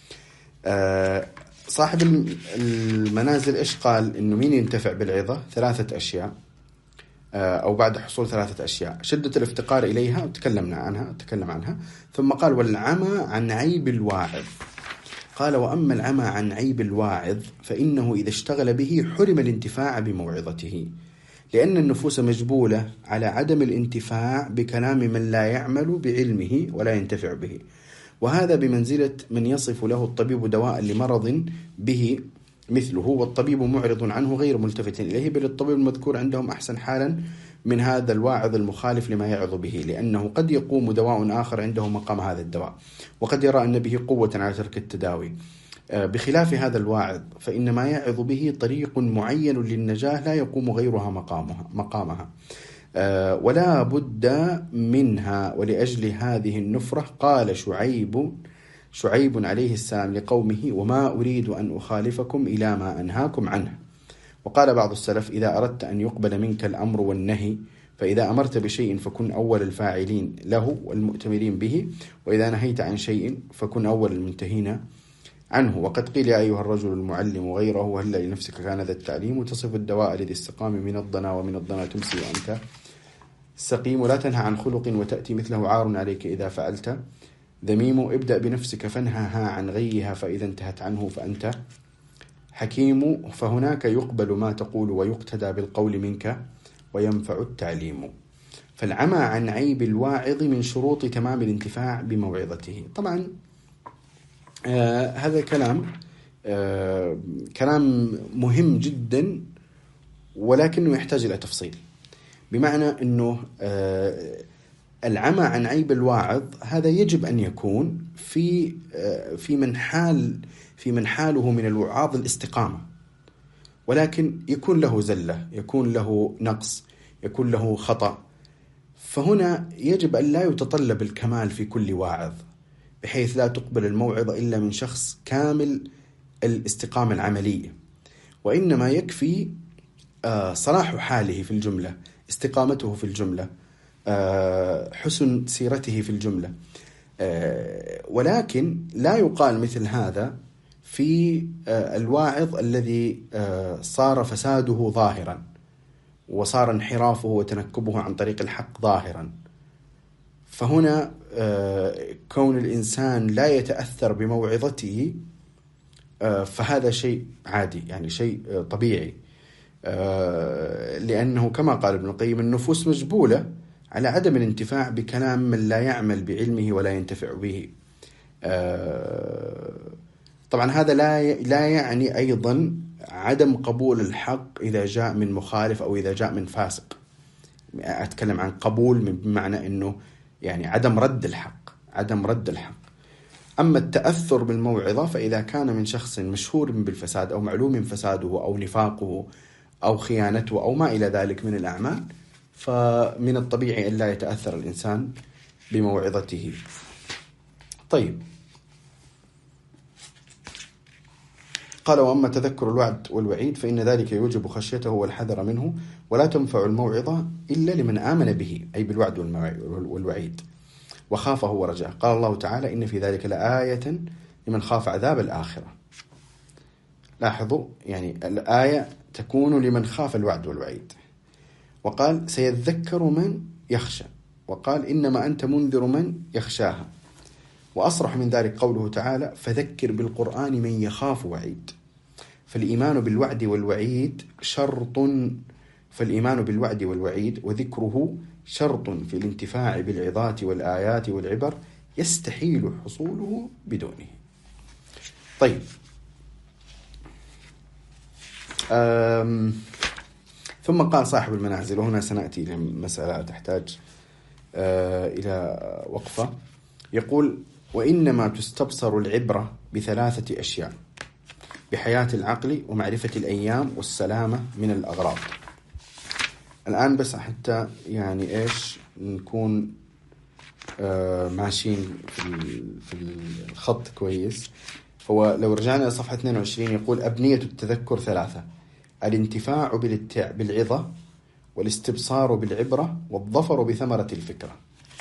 أه صاحب المنازل إيش قال؟ إنه مين ينتفع بالعظة؟ ثلاثة أشياء، أه أو بعد حصول ثلاثة أشياء: شدة الافتقار إليها، تكلمنا عنها تكلم عنها ثم قال: والعمى عن عيب الواعظ. قال: وأما العمى عن عيب الواعظ فإنه إذا اشتغل به حرم الانتفاع بموعظته، لأن النفوس مجبولة على عدم الانتفاع بكلام من لا يعمل بعلمه ولا ينتفع به، وهذا بمنزلة من يصف له الطبيب دواء لمرض به مثله والطبيب معرض عنه غير ملتفت إليه، بل الطبيب المذكور عندهم أحسن حالا من هذا الواعظ المخالف لما يعظ به، لأنه قد يقوم دواء آخر عنده مقام هذا الدواء، وقد يرى أن به قوة على ترك التداوي، بخلاف هذا الواعظ فإن ما يعظ به طريق معين للنجاة لا يقوم غيرها مقامها, مقامها ولا بد منها. ولأجل هذه النفرة قال شعيب شعيب عليه السلام لقومه: وما أريد أن أخالفكم إلى ما أنهاكم عنه. وقال بعض السلف: إذا أردت أن يقبل منك الأمر والنهي فإذا أمرت بشيء فكن أول الفاعلين له والمؤتمرين به، وإذا نهيت عن شيء فكن أول المنتهين عنه. وقد قيل: يا أيها الرجل المعلم غيره هل لنفسك كان ذا التعليم، تصف الدواء لذي استقام من الضنا ومن الضنا تمسي وأنت سقيم، ولا تنهى عن خلق وتأتي مثله عار عليك إذا فعلت ذميم، ابدأ بنفسك فانهها عن غيها فإذا انتهت عنه فأنت حكيم، فهناك يقبل ما تقول ويقتدى بالقول منك وينفع التعليم. فالعمى عن عيب الواعظ من شروط تمام الانتفاع بموعظته. طبعا آه هذا كلام آه كلام مهم جدا، ولكنه يحتاج إلى تفصيل، بمعنى أنه آه العمى عن عيب الواعظ هذا يجب أن يكون في آه في من حال في من حاله من الوعاظ الاستقامة، ولكن يكون له زلة، يكون له نقص، يكون له خطأ. فهنا يجب أن لا يتطلب الكمال في كل واعظ، بحيث لا تقبل الموعظة إلا من شخص كامل الاستقامة العملية، وإنما يكفي صلاح حاله في الجملة، استقامته في الجملة، حسن سيرته في الجملة، ولكن لا يقال مثل هذا في الواعظ الذي صار فساده ظاهرا وصار انحرافه وتنكبه عن طريق الحق ظاهرا. فهنا كون الإنسان لا يتأثر بموعظته فهذا شيء عادي، يعني شيء طبيعي، لأنه كما قال ابن القيم النفوس مجبولة على عدم الانتفاع بكلام من لا يعمل بعلمه ولا ينتفع به. طبعا هذا لا لا يعني أيضا عدم قبول الحق إذا جاء من مخالف أو إذا جاء من فاسق. أتكلم عن قبول بمعنى أنه يعني عدم رد الحق، عدم رد الحق. أما التأثر بالموعظة فإذا كان من شخص مشهور بالفساد أو معلوم فساده أو نفاقه أو خيانته أو ما إلى ذلك من الأعمال، فمن الطبيعي أن لا يتأثر الإنسان بموعظته. طيب، قال: وأما تذكر الوعد والوعيد فإن ذلك يوجب خشيته والحذر منه، ولا تنفع الموعظة إلا لمن آمن به، أي بالوعد والوعيد، وخافه ورجاه. قال الله تعالى: إن في ذلك لآية لمن خاف عذاب الآخرة. لاحظوا، يعني الآية تكون لمن خاف الوعد والوعيد. وقال: سيذكر من يخشى، وقال: إنما أنت منذر من يخشاها. وأصرح من ذلك قوله تعالى: فذكر بالقرآن من يخاف وعيد. فالإيمان بالوعد والوعيد شرط فالإيمان بالوعد والوعيد وذكره شرط في الانتفاع بالعظات والآيات والعبر يستحيل حصوله بدونه. طيب، ثم قال صاحب المنازل، وهنا سنأتي لمسألة تحتاج إلى وقفة. يقول: وإنما تستبصر العبرة بثلاثة أشياء: بحياة العقل ومعرفة الأيام والسلامة من الأغراض. الآن بس حتى يعني إيش نكون آه ماشيين في الخط كويس. هو لو رجعنا لصفحة اثنين وعشرين يقول: أبنية التذكر ثلاثة: الانتفاع بالعظة، والاستبصار بالعبرة، والظفر بثمرة الفكرة.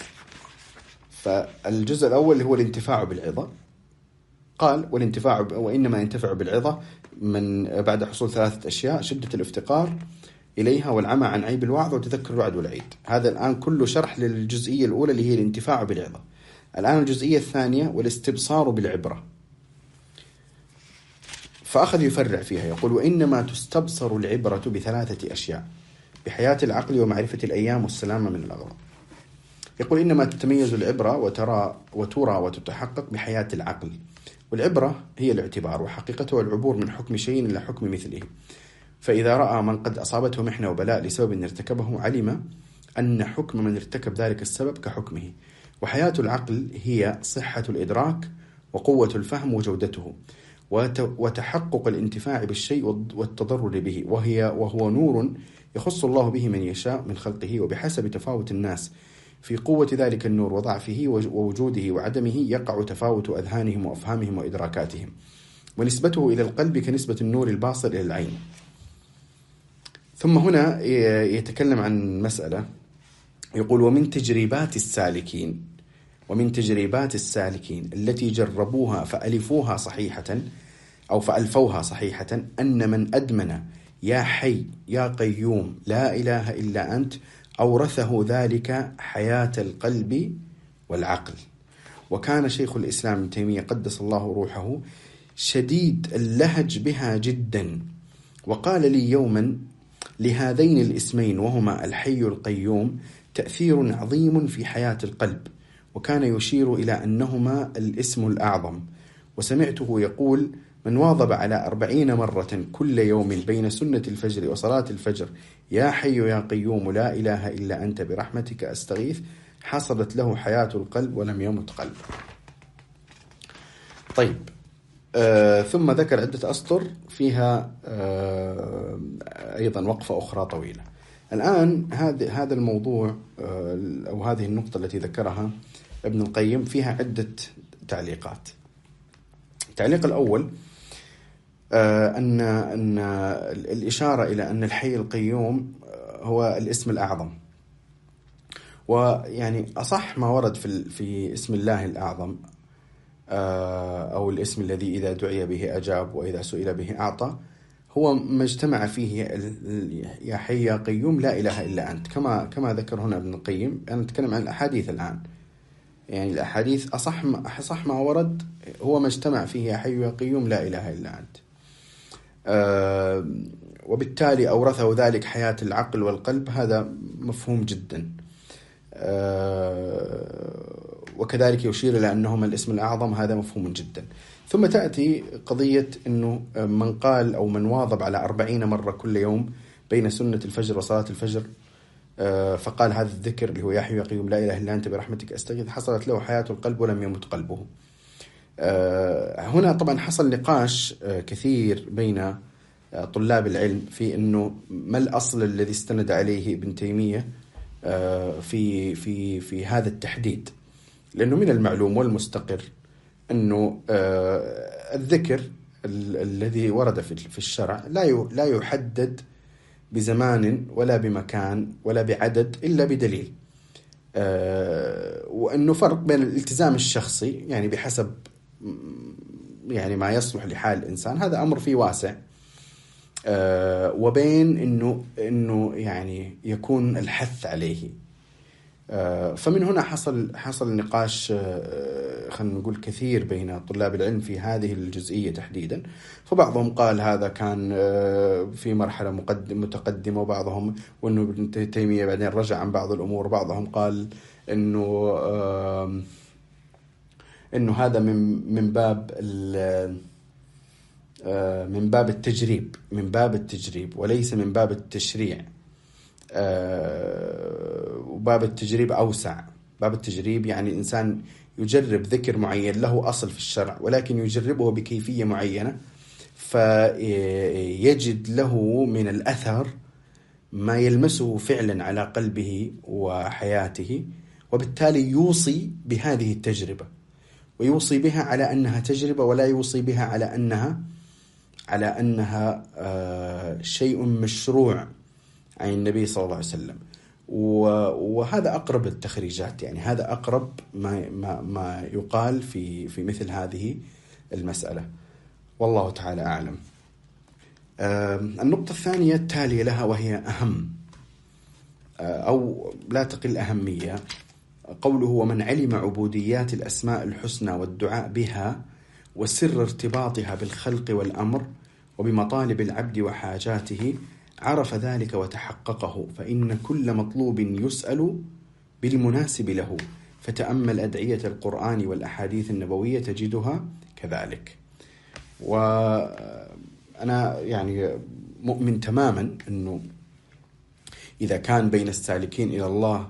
فالجزء الأول هو الانتفاع بالعظة. قال: والانتفاع ب... وإنما ينتفع بالعظة من بعد حصول ثلاثة أشياء: شدة الافتقار إليها، والعمى عن عيب الوعظ، وتذكر الوعد والعيد. هذا الآن كله شرح للجزئية الأولى اللي هي الانتفاع بالعظة. الآن الجزئية الثانية والاستبصار بالعبرة، فأخذ يفرع فيها. يقول: وإنما تستبصر العبرة بثلاثة أشياء: بحياة العقل ومعرفة الأيام والسلامة من الأغراض. يقول: إنما تتميز العبرة وترى وترى وتتحقق بحياة العقل. والعبرة هي الاعتبار، وحقيقته العبور من حكم شيء إلى حكم مثله. فإذا رأى من قد أصابته محنة وبلاء لسبب ارتكبه، علم أن حكم من ارتكب ذلك السبب كحكمه. وحياة العقل هي صحة الإدراك وقوة الفهم وجودته، وتحقق الانتفاع بالشيء والتضرر به، وهي وهو نور يخص الله به من يشاء من خلقه، وبحسب تفاوت الناس في قوة ذلك النور وضعفه ووجوده وعدمه يقع تفاوت أذهانهم وأفهامهم وإدراكاتهم، ونسبته إلى القلب كنسبة النور الباصر إلى العين. ثم هنا يتكلم عن مسألة. يقول: ومن تجربات السالكين ومن تجربات السالكين التي جربوها فألفوها صحيحة أو فألفوها صحيحة أن من أدمن يا حي يا قيوم لا إله إلا أنت أورثه ذلك حياة القلب والعقل. وكان شيخ الإسلام ابن تيمية قدس الله روحه شديد اللهج بها جدا، وقال لي يوما: لهذين الاسمين وهما الحي القيوم تأثير عظيم في حياة القلب، وكان يشير إلى أنهما الاسم الأعظم. وسمعته يقول: من واظب على أربعين مرة كل يوم بين سنة الفجر وصلاة الفجر يا حي يا قيوم لا إله إلا أنت برحمتك أستغيث، حصلت له حياة القلب ولم يمت قلب. طيب، آه ثم ذكر عدة أسطر فيها آه أيضا وقفة أخرى طويلة. الآن هذا هذا الموضوع آه أو هذه النقطة التي ذكرها ابن القيم فيها عدة تعليقات. التعليق الأول آه أن أن الإشارة إلى أن الحي القيوم هو الاسم الأعظم، ويعني أصح ما ورد في في اسم الله الأعظم أو الاسم الذي إذا دعي به أجاب وإذا سئل به أعطى، هو ما اجتمع فيه يا حي يا قيوم لا إله إلا أنت، كما كما ذكر هنا ابن القيم. أنا أتكلم عن الأحاديث الآن، يعني الأحاديث أصح ما, أصح ما ورد هو ما اجتمع فيه يا حي يا قيوم لا إله إلا أنت. أه وبالتالي أورثه ذلك حياة العقل والقلب، هذا مفهوم جدا. أه وكذلك يشير إلى أنهما الاسم الأعظم، هذا مفهوم جدا. ثم تأتي قضية أنه من قال أو من واظب على أربعين مرة كل يوم بين سنة الفجر وصلاة الفجر فقال هذا الذكر اللي هو يا حي يا قيوم لا إله إلا أنت برحمتك أستغيث، حصلت له حياة القلب ولم يمت قلبه. هنا طبعا حصل نقاش كثير بين طلاب العلم في أنه ما الأصل الذي استند عليه ابن تيمية في في في هذا التحديد، لأنه من المعلوم والمستقر أنه الذكر الذي ورد في الشرع لا لا يحدد بزمان ولا بمكان ولا بعدد إلا بدليل، وأنه فرق بين الالتزام الشخصي يعني بحسب يعني ما يصلح لحال الإنسان، هذا أمر فيه واسع، وبين أنه أنه يعني يكون الحث عليه. فمن هنا حصل حصل نقاش خلينا نقول كثير بين طلاب العلم في هذه الجزئية تحديدا. فبعضهم قال هذا كان في مرحلة مقدم متقدمة، وبعضهم وأنه ابن تيمية بعدين رجع عن بعض الأمور، بعضهم قال إنه إنه هذا من من باب من باب التجريب من باب التجريب وليس من باب التشريع. وباب التجريب أوسع، باب التجريب يعني الإنسان يجرب ذكر معين له أصل في الشرع، ولكن يجربه بكيفية معينة فيجد له من الأثر ما يلمسه فعلا على قلبه وحياته، وبالتالي يوصي بهذه التجربة، ويوصي بها على أنها تجربة، ولا يوصي بها على أنها على أنها شيء مشروع عن النبي صلى الله عليه وسلم. وهذا أقرب التخريجات، يعني هذا أقرب ما ما ما يقال في في مثل هذه المسألة، والله تعالى أعلم. النقطة الثانية التالية لها وهي أهم أو لا تقل أهمية، قوله ومن علم عبوديات الأسماء الحسنى والدعاء بها وسر ارتباطها بالخلق والأمر وبمطالب العبد وحاجاته عرف ذلك وتحققه، فإن كل مطلوب يسأل بالمناسب له، فتأمل أدعية القرآن والأحاديث النبوية تجدها كذلك. وأنا يعني مؤمن تماما أنه إذا كان بين السالكين إلى الله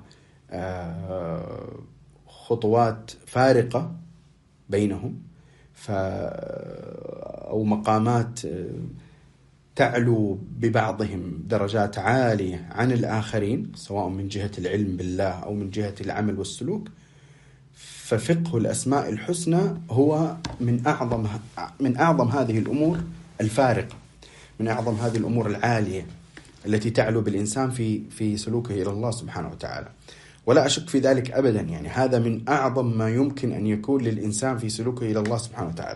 خطوات فارقة بينهم ف أو مقامات تعلو ببعضهم درجات عالية عن الآخرين، سواء من جهة العلم بالله أو من جهة العمل والسلوك، ففقه الأسماء الحسنى هو من أعظم من أعظم هذه الأمور الفارقة، من أعظم هذه الأمور العالية التي تعلو بالإنسان في في سلوكه إلى الله سبحانه وتعالى، ولا أشك في ذلك أبدا. يعني هذا من أعظم ما يمكن أن يكون للإنسان في سلوكه إلى الله سبحانه وتعالى.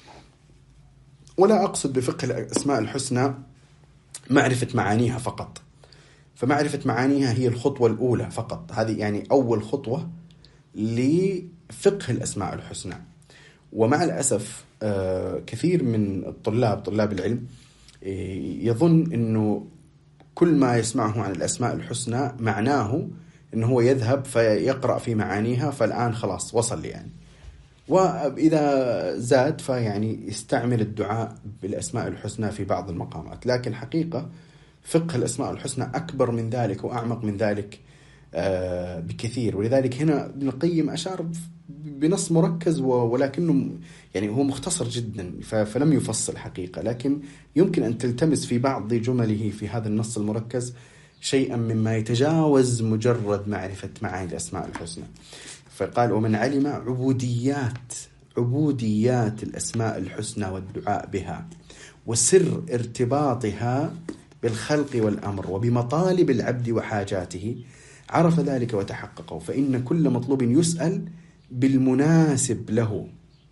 ولا أقصد بفقه الأسماء الحسنى معرفة معانيها فقط، فمعرفة معانيها هي الخطوة الأولى فقط، هذه يعني أول خطوة لفقه الأسماء الحسنى. ومع الأسف كثير من الطلاب طلاب العلم يظن أنه كل ما يسمعه عن الأسماء الحسنى معناه أنه هو يذهب فيقرأ في معانيها فالآن خلاص وصل يعني، وإذا زاد فيعني يستعمل الدعاء بالأسماء الحسنى في بعض المقامات. لكن حقيقة فقه الأسماء الحسنى أكبر من ذلك وأعمق من ذلك بكثير. ولذلك هنا ابن القيم أشار بنص مركز ولكنه يعني هو مختصر جدا فلم يفصل حقيقة، لكن يمكن أن تلتمس في بعض جمله في هذا النص المركز شيئا مما يتجاوز مجرد معرفة معاني الأسماء الحسنى. فقال ومن علم عبوديات عبوديات الأسماء الحسنى والدعاء بها وسر ارتباطها بالخلق والأمر وبمطالب العبد وحاجاته عرف ذلك وتحققه، فإن كل مطلوب يسأل بالمناسب له.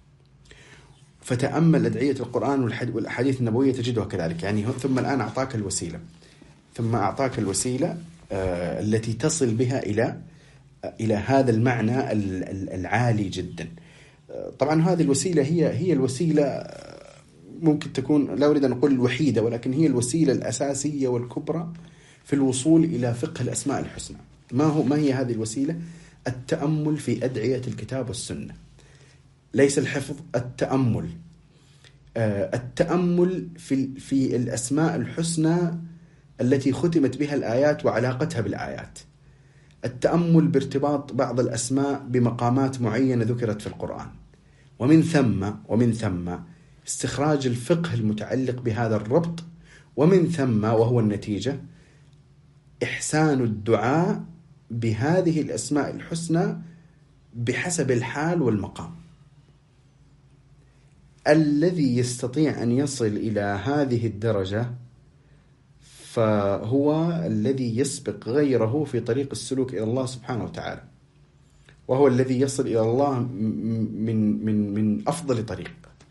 فتأمل أدعية القرآن والأحاديث النبوية تجدها كذلك. يعني ثم الآن أعطاك الوسيلة، ثم أعطاك الوسيلة آه التي تصل بها إلى آه إلى هذا المعنى العالي جدا. آه طبعا هذه الوسيلة هي هي الوسيلة، ممكن تكون لا أريد أن أقول الوحيدة، ولكن هي الوسيلة الأساسية والكبرى في الوصول إلى فقه الأسماء الحسنى. ما هو ما هي هذه الوسيلة؟ التأمل في أدعية الكتاب والسنة، ليس الحفظ، التأمل. آه التأمل في في الأسماء الحسنى التي ختمت بها الآيات وعلاقتها بالآيات، التأمل بارتباط بعض الأسماء بمقامات معينة ذكرت في القرآن، ومن ثم ومن ثم استخراج الفقه المتعلق بهذا الربط، ومن ثم وهو النتيجة إحسان الدعاء بهذه الأسماء الحسنى بحسب الحال والمقام. الذي يستطيع أن يصل إلى هذه الدرجة فهو الذي يسبق غيره في طريق السلوك إلى الله سبحانه وتعالى، وهو الذي يصل إلى الله من من من أفضل طريق.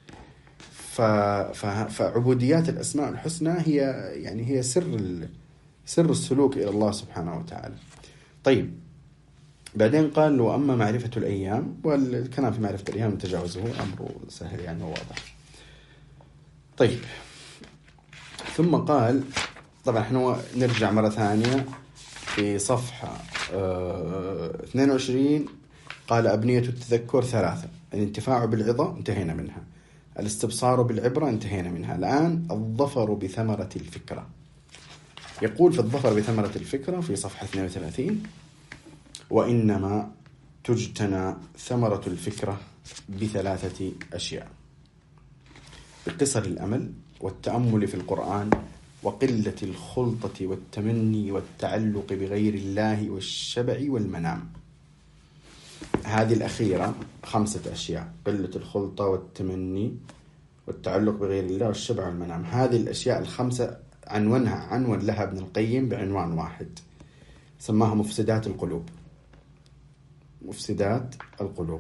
فعبوديات الأسماء الحسنى هي يعني هي سر سر السلوك إلى الله سبحانه وتعالى. طيب، بعدين قال: وأما معرفة الأيام، والكلام في معرفة الأيام تجاوزه، أمر سهل يعني وواضح. طيب، ثم قال، طبعا احنا نرجع مرة ثانية في صفحة اه اثنين وعشرين. قال: أبنية التذكر ثلاثة: الانتفاع بالعظة، انتهينا منها. الاستبصار بالعبرة، انتهينا منها. الآن الظفر بثمرة الفكرة. يقول في الظفر بثمرة الفكرة في صفحة اثنين وثلاثين: وإنما تجتنى ثمرة الفكرة بثلاثة أشياء: بقصر الأمل، والتأمل في القرآن، وقلة الخلطة والتمني والتعلق بغير الله، والشبع والمنام. هذه الأخيرة خمسة أشياء: قلة الخلطة والتمني والتعلق بغير الله والشبع والمنام. هذه الأشياء الخمسة عنونها عنون لها ابن القيم بعنوان واحد، سماها مفسدات القلوب. مفسدات القلوب.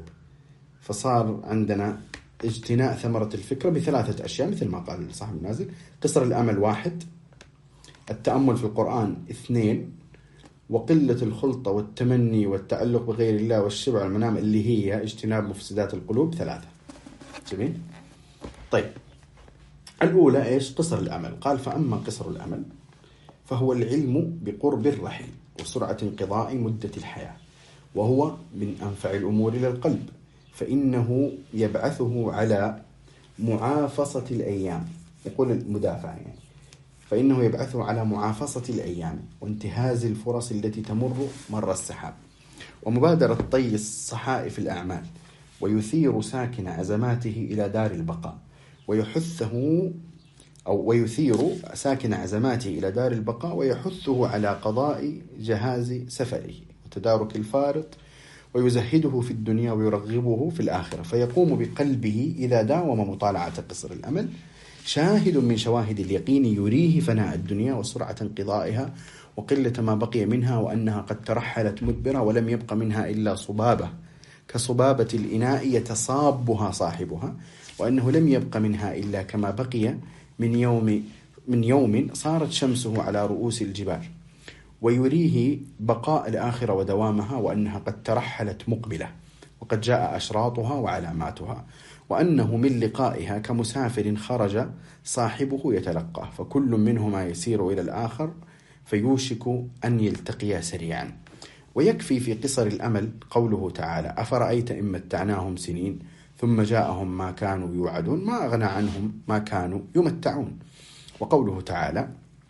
فصار عندنا اجتناء ثمرة الفكرة بثلاثة أشياء مثل ما قال صاحب النازل: قصر الأمل واحد، التأمل في القرآن اثنين، وقلة الخلطة والتمني والتعلق بغير الله والشبع والمنام اللي هي اجتناب مفسدات القلوب ثلاثة. جميل. طيب، الأولى إيش؟ قصر الأمل. قال: فأما قصر الأمل فهو العلم بقرب الرحيل وسرعة انقضاء مدة الحياة، وهو من أنفع الأمور للقلب، فإنه يبعثه على معافصة الأيام. يقول المدافع يعني: فإنه يبعثه على معافصة الأيام وانتهاز الفرص التي تمر مر السحاب، ومبادرة طي الصحائف الأعمال، ويثير ساكن عزماته إلى دار البقاء، ويحثه أو ويثير ساكن عزماته إلى دار البقاء ويحثه على قضاء جهاز سفره وتدارك الفارط، ويزهده في الدنيا ويرغبه في الآخرة، فيقوم بقلبه إذا داوم مطالعة قصر الأمل شاهد من شواهد اليقين يريه فناء الدنيا وسرعة انقضائها وقلة ما بقي منها، وأنها قد ترحلت مدبرة ولم يبق منها إلا صبابة كصبابة الإناء يتصابها صاحبها، وأنه لم يبق منها إلا كما بقي من يوم من يوم صارت شمسه على رؤوس الجبال، ويريه بقاء الآخرة ودوامها، وأنها قد ترحلت مقبلة وقد جاء أشراطها وعلاماتها، وأنه من لقائها كمسافر خرج صاحبه يتلقاه، فكل منهما يسير إلى الآخر فيوشك أن يلتقيا سريعا. ويكفي في قصر الأمل قوله تعالى: أفرأيت إن متعناهم سنين ثم جاءهم ما كانوا يوعدون ما أغنى عنهم ما كانوا يمتعون. وقوله تعالى: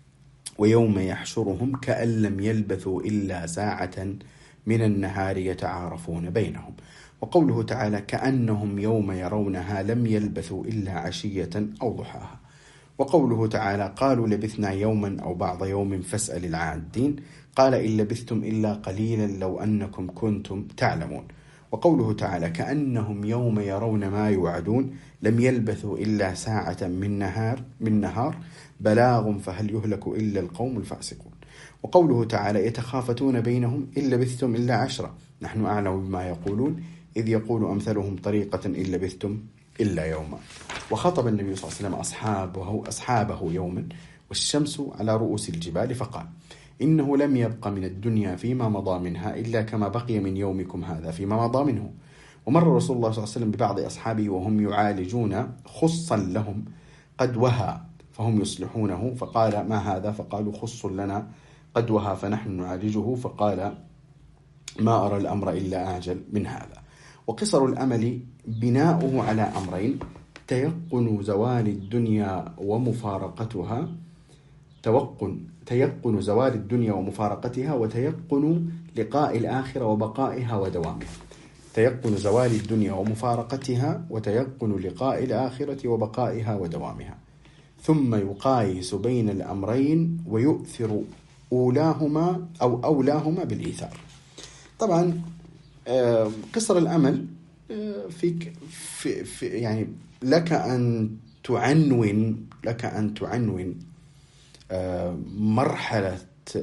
ويوم يحشرهم كأن لم يلبثوا إلا ساعة من النهار يتعارفون بينهم. وقوله تعالى: كأنهم يوم يرونها لم يلبثوا إلا عشية أو ضحاها. وقوله تعالى: قالوا لبثنا يوما أو بعض يوم فاسأل العادين قال إن لبثتم إلا قليلا لو أنكم كنتم تعلمون. وقوله تعالى: كأنهم يوم يرون ما يوعدون لم يلبثوا إلا ساعة من نهار من نهار بلاغ فهل يهلك إلا القوم الفاسقون. وقوله تعالى يتخافتون بينهم إن لبثتم إلا عشرة نحن أعلم بما يقولون إذ يقول أمثلهم طريقة إن لبثتم إلا يوما. وخطب النبي صلى الله عليه وسلم أصحابه, أصحابه يوما والشمس على رؤوس الجبال فقال إنه لم يبق من الدنيا فيما مضى منها إلا كما بقي من يومكم هذا فيما مضى منه. ومر رسول الله صلى الله عليه وسلم ببعض أصحابه وهم يعالجون خصا لهم قد وهى فهم يصلحونه فقال ما هذا؟ فقالوا خص لنا قد وهى فنحن نعالجه. فقال ما أرى الأمر إلا أعجل من هذا. وقصر الأمل بناؤه على أمرين: تيقن زوال الدنيا ومفارقتها توقن تيقن زوال الدنيا ومفارقتها وتيقن لقاء الآخرة وبقائها ودوامها. تيقن زوال الدنيا ومفارقتها وتيقن لقاء الآخرة وبقائها ودوامها. ثم يقايس بين الأمرين ويؤثر أولاهما أو أولاهما بالإيثار. طبعا قصر الأمل فيك في في يعني لك أن تعنون لك أن تعنون مرحلة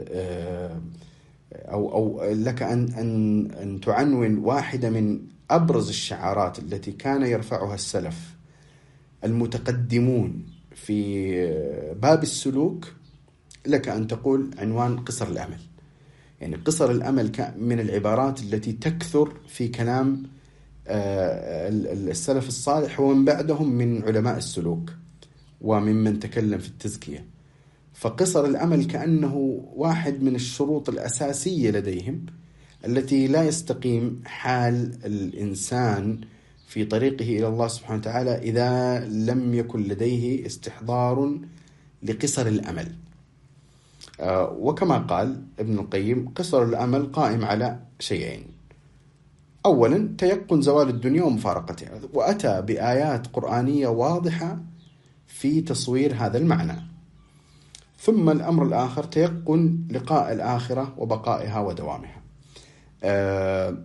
أو أو لك أن أن أن تعنون واحدة من أبرز الشعارات التي كان يرفعها السلف المتقدمون في باب السلوك. لك أن تقول عنوان قصر الأمل. يعني قصر الأمل من العبارات التي تكثر في كلام السلف الصالح ومن بعدهم من علماء السلوك وممن تكلم في التزكية. فقصر الأمل كأنه واحد من الشروط الأساسية لديهم التي لا يستقيم حال الإنسان في طريقه إلى الله سبحانه وتعالى إذا لم يكن لديه استحضار لقصر الأمل. وكما قال ابن القيم قصر الأمل قائم على شيئين: أولا تيقن زوال الدنيا ومفارقتها، وأتى بآيات قرآنية واضحة في تصوير هذا المعنى. ثم الأمر الآخر تيقن لقاء الآخرة وبقائها ودوامها. آه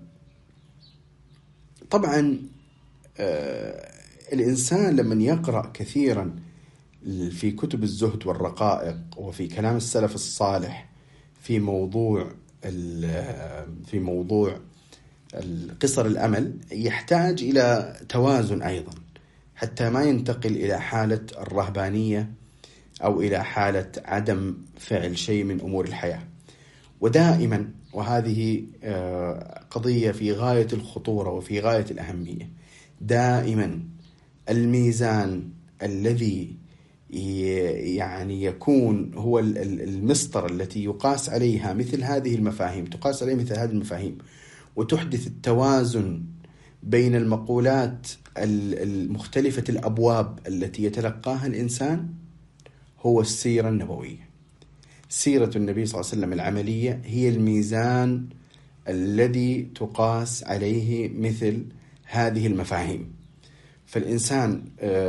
طبعا آه الإنسان لمن يقرأ كثيرا في كتب الزهد والرقائق وفي كلام السلف الصالح في موضوع في موضوع قصر الأمل يحتاج إلى توازن أيضا حتى ما ينتقل إلى حالة الرهبانية أو إلى حالة عدم فعل شيء من أمور الحياة. ودائما، وهذه قضية في غاية الخطورة وفي غاية الأهمية، دائما الميزان الذي يعني يكون هو المسطرة التي يقاس عليها مثل هذه المفاهيم تقاس عليه مثل هذه المفاهيم وتحدث التوازن بين المقولات المختلفة الأبواب التي يتلقاها الإنسان هو السيرة النبوية. سيرة النبي صلى الله عليه وسلم العملية هي الميزان الذي تقاس عليه مثل هذه المفاهيم. فالإنسان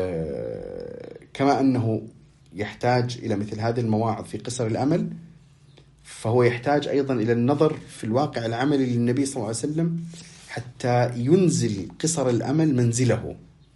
كما أنه يحتاج إلى مثل هذه المواعظ في قصر الأمل، فهو يحتاج أيضا إلى النظر في الواقع العملي للنبي صلى الله عليه وسلم حتى ينزل قصر الأمل منزله،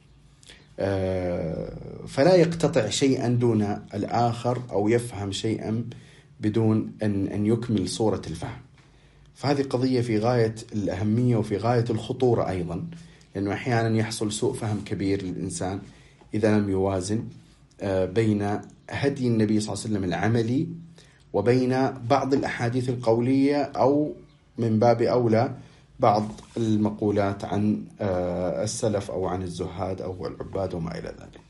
فلا يقتطع شيئا دون الآخر أو يفهم شيئا بدون أن أن يكمل صورة الفهم. فهذه قضية في غاية الأهمية وفي غاية الخطورة أيضا، لأنه أحيانا يحصل سوء فهم كبير للإنسان إذا لم يوازن بين هدي النبي صلى الله عليه وسلم العملي وبين بعض الأحاديث القولية أو من باب أولى بعض المقولات عن السلف أو عن الزهاد أو العباد وما إلى ذلك.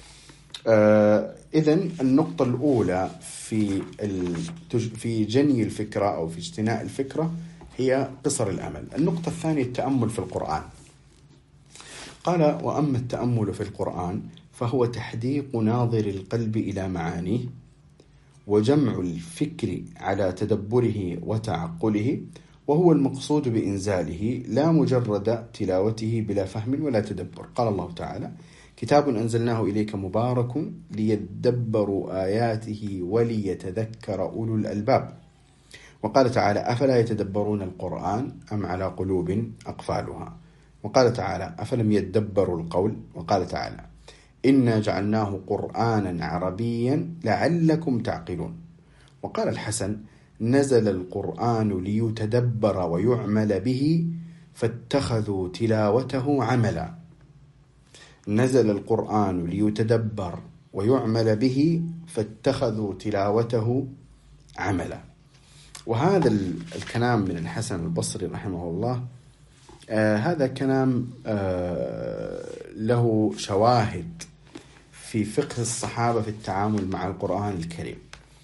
إذن النقطة الأولى في في جني الفكرة أو في اجتناء الفكرة هي قصر الأمل. النقطة الثانية التأمل في القرآن. قال: وأما التأمل في القرآن فهو تحديق ناظر القلب إلى معانيه وجمع الفكر على تدبره وتعقله، وهو المقصود بإنزاله لا مجرد تلاوته بلا فهم ولا تدبر. قال الله تعالى: كتاب أنزلناه إليك مبارك ليدبروا آياته وليتذكر أولو الألباب. وقال تعالى: أفلا يتدبرون القرآن أم على قلوب أقفالها. وقال تعالى: أفلم يدبروا القول. وقال تعالى: إنا جعلناه قرآنا عربيا لعلكم تعقلون. وقال الحسن: نزل القرآن ليتدبر ويعمل به فاتخذوا تلاوته عملا. نزل القرآن ليتدبر ويعمل به فاتخذوا تلاوته عملا. وهذا الكلام من الحسن البصري رحمه الله، آه هذا كلام آه له شواهد في فقه الصحابة في التعامل مع القرآن الكريم.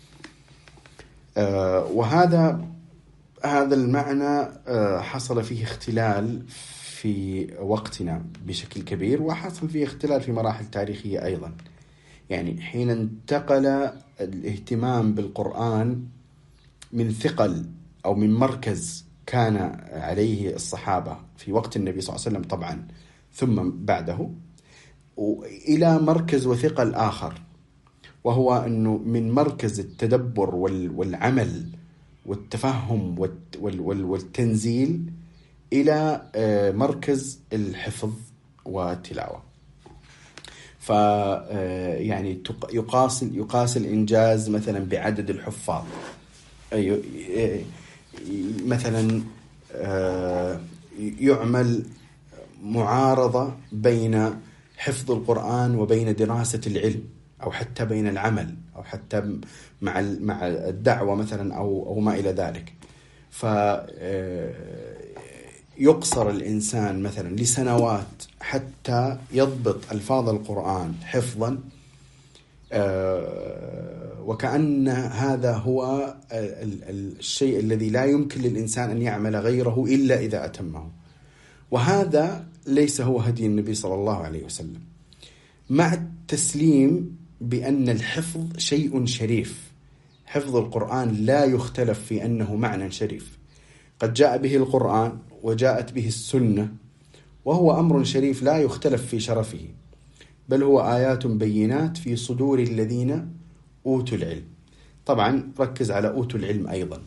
آه وهذا هذا المعنى آه حصل فيه اختلال في وقتنا بشكل كبير، وحصل فيه اختلال في مراحل تاريخية أيضا. يعني حين انتقل الاهتمام بالقرآن من ثقل أو من مركز كان عليه الصحابة في وقت النبي صلى الله عليه وسلم طبعا ثم بعده، إلى مركز وثقل آخر، وهو أنه من مركز التدبر والعمل والتفهم والتنزيل إلى مركز الحفظ والتلاوة. ف يعني يقاس يقاس الإنجاز مثلا بعدد الحفاظ. مثلا يعمل معارضة بين حفظ القرآن وبين دراسة العلم، أو حتى بين العمل، أو حتى مع مع الدعوة مثلا، أو أو ما إلى ذلك. ف يقصر الإنسان مثلا لسنوات حتى يضبط ألفاظ القرآن حفظا، وكأن هذا هو الشيء الذي لا يمكن للإنسان أن يعمل غيره إلا إذا أتمه. وهذا ليس هو هدي النبي صلى الله عليه وسلم، مع التسليم بأن الحفظ شيء شريف. حفظ القرآن لا يختلف في أنه معنى شريف، قد جاء به القرآن وجاءت به السنة، وهو أمر شريف لا يختلف في شرفه، بل هو آيات بينات في صدور الذين أوتوا العلم. طبعا ركز على أوتوا العلم أيضا.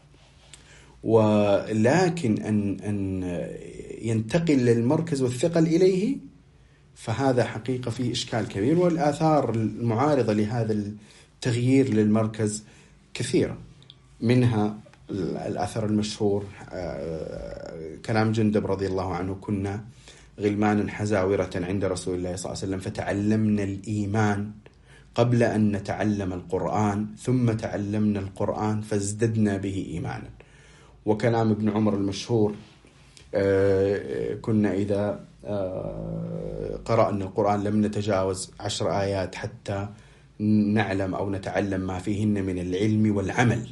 ولكن أن, أن ينتقل للمركز والثقل إليه، فهذا حقيقة فيه إشكال كبير. والآثار المعارضة لهذا التغيير للمركز كثيرة، منها الأثر المشهور كلام جندب رضي الله عنه: كنا غلمانا حزاورة عند رسول الله صلى الله عليه وسلم فتعلمنا الإيمان قبل أن نتعلم القرآن، ثم تعلمنا القرآن فازددنا به إيمانا. وكلام ابن عمر المشهور: كنا إذا قرأنا القرآن لم نتجاوز عشر آيات حتى نعلم أو نتعلم ما فيهن من العلم والعمل،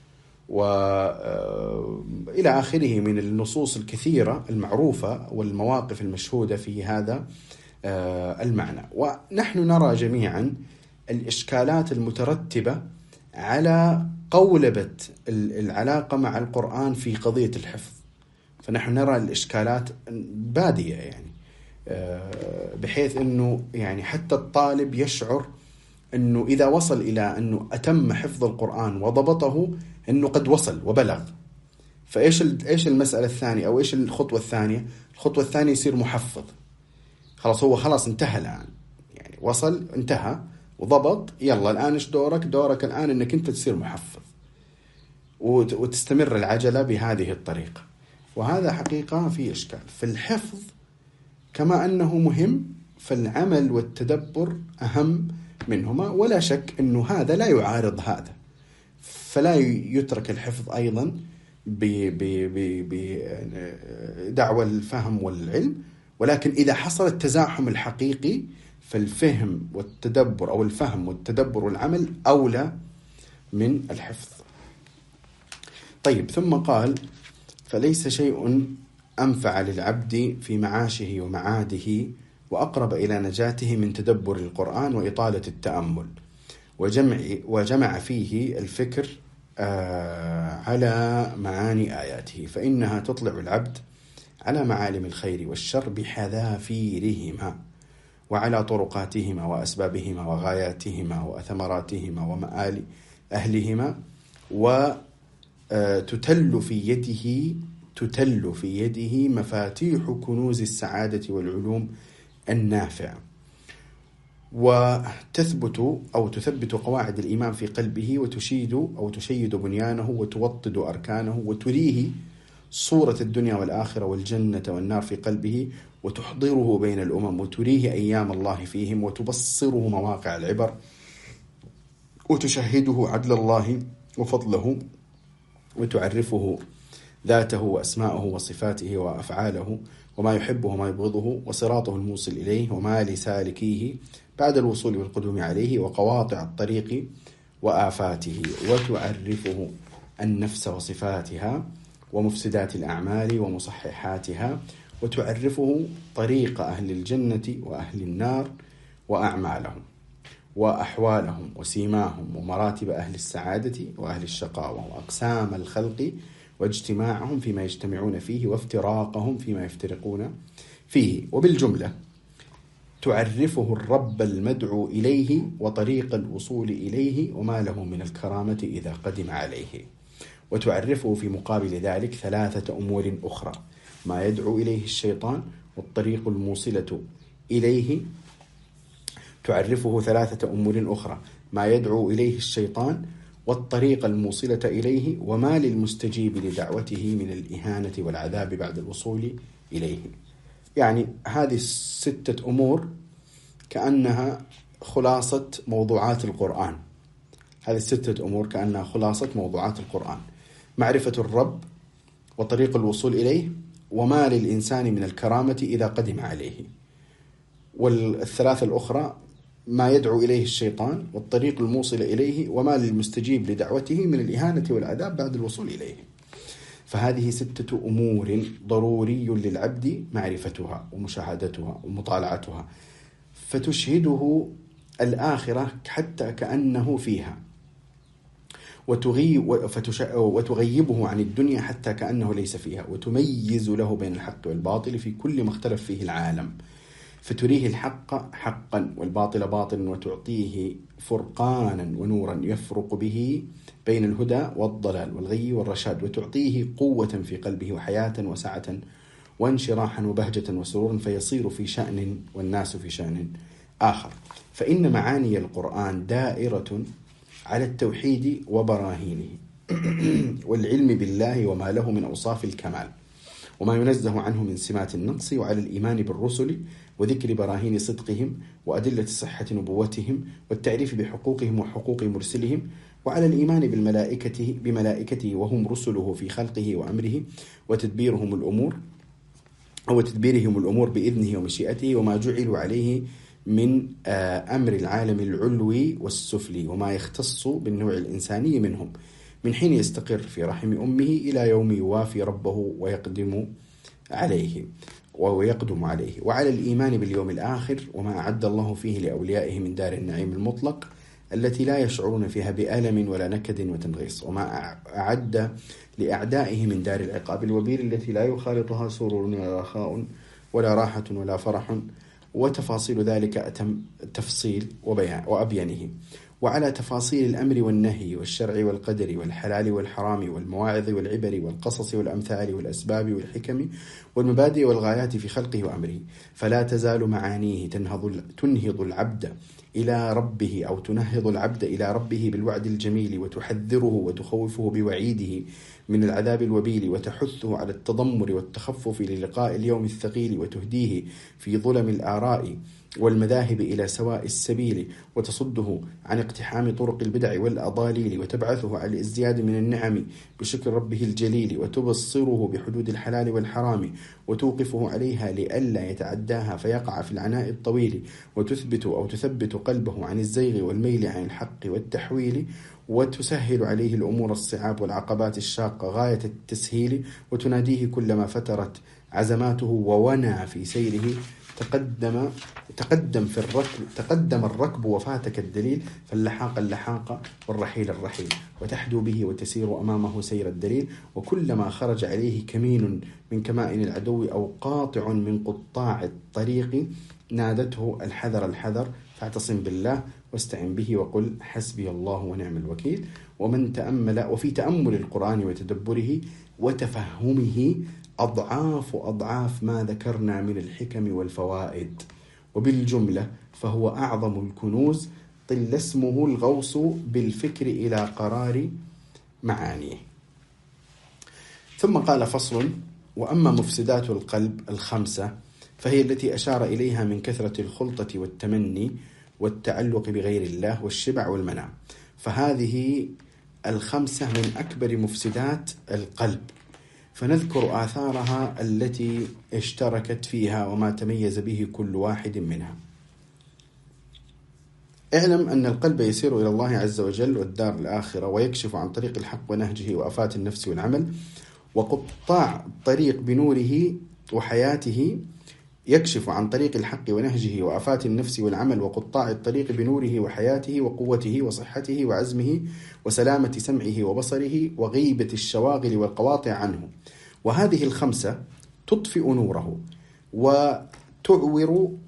وإلى آخره من النصوص الكثيرة المعروفة والمواقف المشهودة في هذا المعنى. ونحن نرى جميعا الإشكالات المترتبة على قولبة العلاقة مع القرآن في قضية الحفظ. فنحن نرى الإشكالات بادية، يعني بحيث أنه يعني حتى الطالب يشعر أنه إذا وصل إلى أنه أتم حفظ القرآن وضبطه أنه قد وصل وبلغ. فإيش إيش المسألة الثانية أو إيش الخطوة الثانية؟ الخطوة الثانية يصير محفظ. خلاص هو خلاص انتهى الآن، يعني وصل انتهى وضبط. يلا الآن إيش دورك؟ دورك الآن أنك أنت تصير محفظ وتستمر العجلة بهذه الطريقة. وهذا حقيقة في إشكال. في الحفظ كما أنه مهم، فالعمل والتدبر أهم منهما، ولا شك أنه هذا لا يعارض هذا. فلا يترك الحفظ أيضا بدعوى الفهم والعلم، ولكن إذا حصل التزاحم الحقيقي فالفهم والتدبر أو الفهم والتدبر والعمل أولى من الحفظ. طيب، ثم قال: فليس شيء أنفع للعبد في معاشه ومعاده وأقرب إلى نجاته من تدبر القرآن وإطالة التأمل وجمع, وجمع فيه الفكر على معاني آياته، فإنها تطلع العبد على معالم الخير والشر بحذافيرهما، وعلى طرقاتهما وأسبابهما وغاياتهما وثمراتهما ومآل أهلهما، وتتل في يده تتل في يده مفاتيح كنوز السعادة والعلوم النافعة. وتثبت أو تثبت قواعد الإيمان في قلبه، وتشيد أو تشيد بنيانه، وتوطد أركانه، وتريه صورة الدنيا والآخرة والجنة والنار في قلبه، وتحضره بين الأمم، وتريه أيام الله فيهم، وتبصره مواقع العبر، وتشهده عدل الله وفضله، وتعرفه ذاته وأسماءه وصفاته وأفعاله، وما يحبه وما يبغضه، وصراطه الموصل إليه، وما لسالكيه بعد الوصول والقدوم عليه، وقواطع الطريق وآفاته، وتعرفه النفس وصفاتها ومفسدات الأعمال ومصححاتها، وتعرفه طريق أهل الجنة وأهل النار وأعمالهم وأحوالهم وسيماهم، ومراتب أهل السعادة وأهل الشقاوة، وأقسام الخلق واجتماعهم فيما يجتمعون فيه، وافتراقهم فيما يفترقون فيه. وبالجملة تعرفه الرب المدعو إليه وطريق الوصول إليه وما له من الكرامة إذا قدم عليه. وتعرفه في مقابل ذلك ثلاثة أمور أخرى: ما يدعو إليه الشيطان، والطريق الموصلة إليه. تعرفه ثلاثة أمور أخرى: ما يدعو إليه الشيطان، والطريق الموصلة إليه، وما للمستجيب لدعوته من الإهانة والعذاب بعد الوصول إليه. يعني هذه الستة أمور كأنها خلاصة موضوعات القرآن. هذه الستة أمور كأنها خلاصة موضوعات القرآن: معرفة الرب، وطريق الوصول إليه، وما للإنسان من الكرامة إذا قدم عليه. والثلاثة الأخرى: ما يدعو إليه الشيطان، والطريق الموصل إليه، وما للمستجيب لدعوته من الإهانة والعذاب بعد الوصول إليه. فهذه ستة أمور ضروري للعبد معرفتها ومشاهدتها ومطالعتها، فتشهده الآخرة حتى كأنه فيها، وتغيبه عن الدنيا حتى كأنه ليس فيها، وتميز له بين الحق والباطل في كل ما اختلف فيه العالم، فتريه الحق حقا والباطل باطلا، وتعطيه فرقانا ونورا يفرق به بين الهدى والضلال والغي والرشاد، وتعطيه قوة في قلبه وحياة وسعة وانشراحا وبهجة وسرورا، فيصير في شأن والناس في شأن آخر. فإن معاني القرآن دائرة على التوحيد وبراهينه والعلم بالله وما له من أوصاف الكمال وما ينزه عنه من سمات النقص، وعلى الإيمان بالرسل وذكر براهين صدقهم وأدلة صحة نبوتهم والتعريف بحقوقهم وحقوق مرسلهم، وعلى الإيمان بالملائكة بملائكته وهم رسله في خلقه وأمره وتدبيرهم الأمور أو تدبيرهم الأمور بإذنه ومشيئته، وما جعلوا عليه من أمر العالم العلوي والسفلي، وما يختص بالنوع الإنساني منهم من حين يستقر في رحم أمه إلى يوم يوافي ربه ويقدم عليه ويقدم عليه، وعلى الإيمان باليوم الآخر وما أعد الله فيه لأوليائه من دار النعيم المطلق التي لا يشعرون فيها بألم ولا نكد وتنغيص، وما أعد لأعدائه من دار العقاب الوبيل التي لا يخالطها سرور ولا رخاء ولا راحة ولا فرح، وتفاصيل ذلك أتم تفصيل وأبينه، وعلى تفاصيل الأمر والنهي والشرع والقدر والحلال والحرام والمواعظ والعبر والقصص والأمثال والأسباب والحكم والمبادئ والغايات في خلقه وأمره، فلا تزال معانيه تنهض تنهض العبد إلى ربه أو تنهض العبد إلى ربه بالوعد الجميل، وتحذره وتخوفه بوعيده من العذاب الوبيل، وتحثه على التضمر والتخفف للقاء اليوم الثقيل، وتهديه في ظلم الآراء والمذاهب إلى سواء السبيل، وتصده عن اقتحام طرق البدع والأضاليل، وتبعثه على الازدياد من النعم بشكر ربه الجليل، وتبصره بحدود الحلال والحرام، وتوقفه عليها لئلا يتعداها فيقع في العناء الطويل، وتثبت أو تثبت قلبه عن الزيغ والميل عن الحق والتحويل، وتسهل عليه الأمور الصعاب والعقبات الشاقة غاية التسهيل، وتناديه كلما فترت عزماته وونى في سيره. تقدم تقدم في الركب تقدم الركب وفاتك الدليل، فاللحاق اللحاق والرحيل الرحيل، وتحدو به وتسير أمامه سير الدليل، وكلما خرج عليه كمين من كمائن العدو أو قاطع من قطاع الطريق نادته الحذر الحذر، فاعتصم بالله واستعن به وقل حسبي الله ونعم الوكيل. ومن تأمل وفي تأمل القرآن وتدبره وتفهمه أضعاف أضعاف ما ذكرنا من الحكم والفوائد وبالجملة فهو أعظم الكنوز، طل اسمه الغوص بالفكر إلى قرار معانيه. ثم قال فصل: وأما مفسدات القلب الخمسة فهي التي أشار إليها من كثرة الخلطة والتمني والتعلق بغير الله والشبع والمنام، فهذه الخمسة من أكبر مفسدات القلب، فنذكر آثارها التي اشتركت فيها وما تميز به كل واحد منها. اعلم أن القلب يسير إلى الله عز وجل والدار الآخرة، ويكشف عن طريق الحق ونهجه وآفات النفس والعمل، وقطاع الطريق بنوره وحياته يكشف عن طريق الحق ونهجه وآفات النفس والعمل وقطاع الطريق بنوره وحياته وقوته وصحته وعزمه وسلامة سمعه وبصره وغيبة الشواغل والقواطع عنه. وهذه الخمسة تطفئ نوره وتعور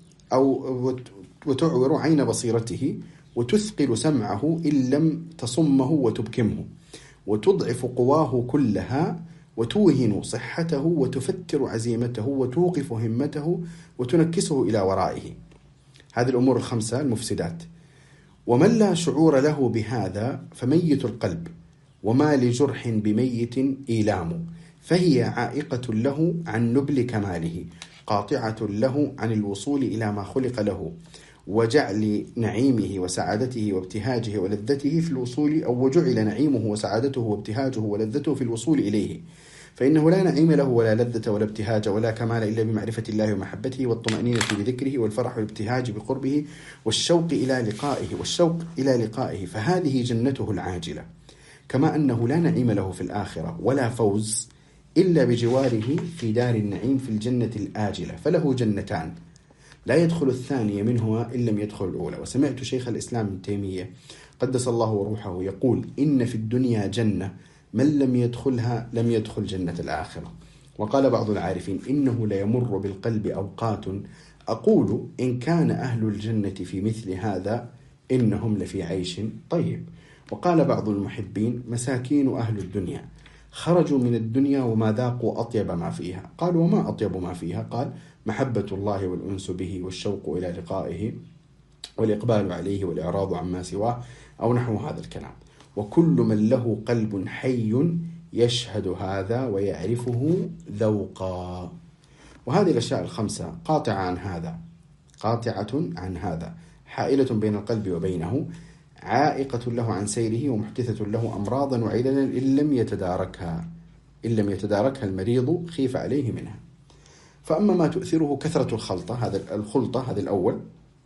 أو وتعور عين بصيرته وتثقل سمعه إن لم تصمه وتبكمه، وتضعف قواه كلها وتوهن صحته وتفتر عزيمته وتوقف همته وتنكسه إلى ورائه. هذه الأمور الخمسة المفسدات. ومن لا شعور له بهذا فميت القلب، وما لجرح بميت إيلام، فهي عائقة له عن نبل كماله، قاطعة له عن الوصول إلى ما خلق له، وجعل نعيمه وسعادته وابتهاجه ولذته في الوصول أو وجعل نعيمه وسعادته وابتهاجه ولذته في الوصول إليه، فإنه لا نعيم له ولا لذة ولا ابتهاج ولا كمال إلا بمعرفة الله ومحبته والطمأنينة بذكره والفرح والابتهاج بقربه والشوق إلى لقائه والشوق إلى لقائه فهذه جنته العاجلة. كما أنه لا نعيم له في الآخرة ولا فوز إلا بجواره في دار النعيم في الجنة الآجلة، فله جنتان لا يدخل الثانية منهما إن لم يدخل الأولى. وسمعت شيخ الإسلام ابن تيمية قدس الله روحه يقول: إن في الدنيا جنة من لم يدخلها لم يدخل جنة الآخرة. وقال بعض العارفين: إنه ليمر بالقلب أوقات أقول إن كان أهل الجنة في مثل هذا إنهم لفي عيش طيب. وقال بعض المحبين: مساكين أهل الدنيا خرجوا من الدنيا وما ذاقوا أطيب ما فيها. قالوا: وما أطيب ما فيها؟ قال: محبة الله والأنس به والشوق إلى لقائه والإقبال عليه والإعراض عما سواه، أو نحو هذا الكلام. وكل من له قلب حي يشهد هذا ويعرفه ذوقا. وهذه الأشياء الخمسة قاطعة عن هذا قاطعة عن هذا حائلة بين القلب وبينه، عائقة له عن سيره ومحدثة له أمراضا وعللا إن لم يتداركها إن لم يتداركها المريض خيف عليه منها. فأما ما تؤثره كثرة الخلطة، هذا الخلطة هذا الأول.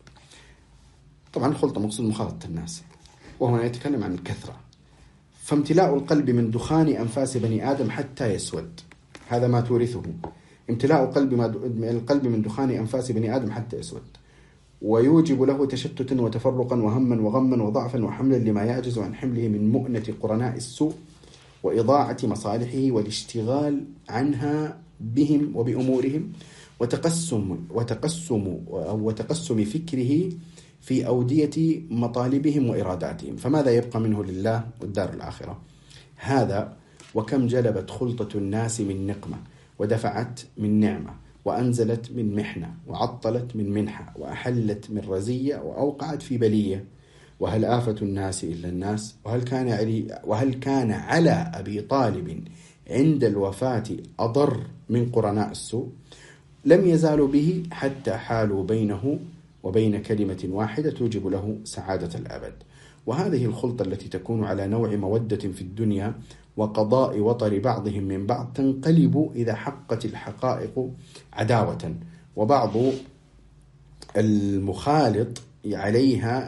طبعا الخلطة مقصود مخالطة الناس، وهنا يتكلم عن الكثرة. فامتلاء القلب من دخان أنفاس بني آدم حتى يسود، هذا ما تورثه. امتلاء القلب القلب من دخان أنفاس بني آدم حتى يسود، ويوجب له تشتتا وتفرقا وهما وغما وضعفا وحملا لما يعجز عن حمله من مؤنة قرناء السوء وإضاعة مصالحه والاشتغال عنها بهم وبأمورهم، وتقسم وتقسم وتقسم فكره في أودية مطالبهم وإراداتهم، فماذا يبقى منه لله والدار الآخرة؟ هذا وكم جلبت خلطة الناس من نقمة، ودفعت من نعمة، وأنزلت من محنة، وعطلت من منحة، وأحلت من رزية، وأوقعت في بلية. وهل آفة الناس إلا الناس؟ وهل كان علي وهل كان على أبي طالب عند الوفاة أضر من قرناء السوء؟ لم يزالوا به حتى حالوا بينه وبين كلمة واحدة توجب له سعادة الأبد. وهذه الخلطة التي تكون على نوع مودة في الدنيا وقضاء وطر بعضهم من بعض تنقلب إذا حقت الحقائق عداوة، وبعض المخالط عليها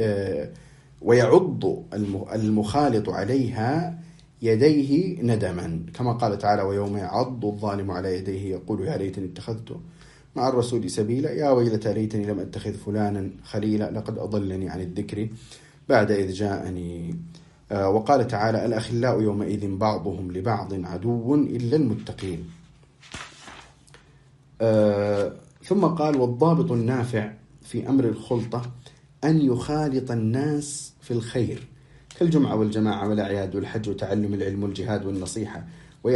ويعض المخالط عليها يديه ندما، كما قال تعالى: ويوم يعض الظالم على يديه يقول يا ليتني اتخذت مع الرسول سبيلا، يا ويلتى ليتني لم أتخذ فلانا خليلا لقد أضلني عن الذكر بعد إذ جاءني. آه وقال تعالى: الأخلاء يومئذ بعضهم لبعض عدو إلا المتقين. آه ثم قال: والضابط النافع في أمر الخلطة أن يخالط الناس في الخير كالجمعة والجماعة والأعياد والحج وتعلم العلم والجهاد والنصيحة،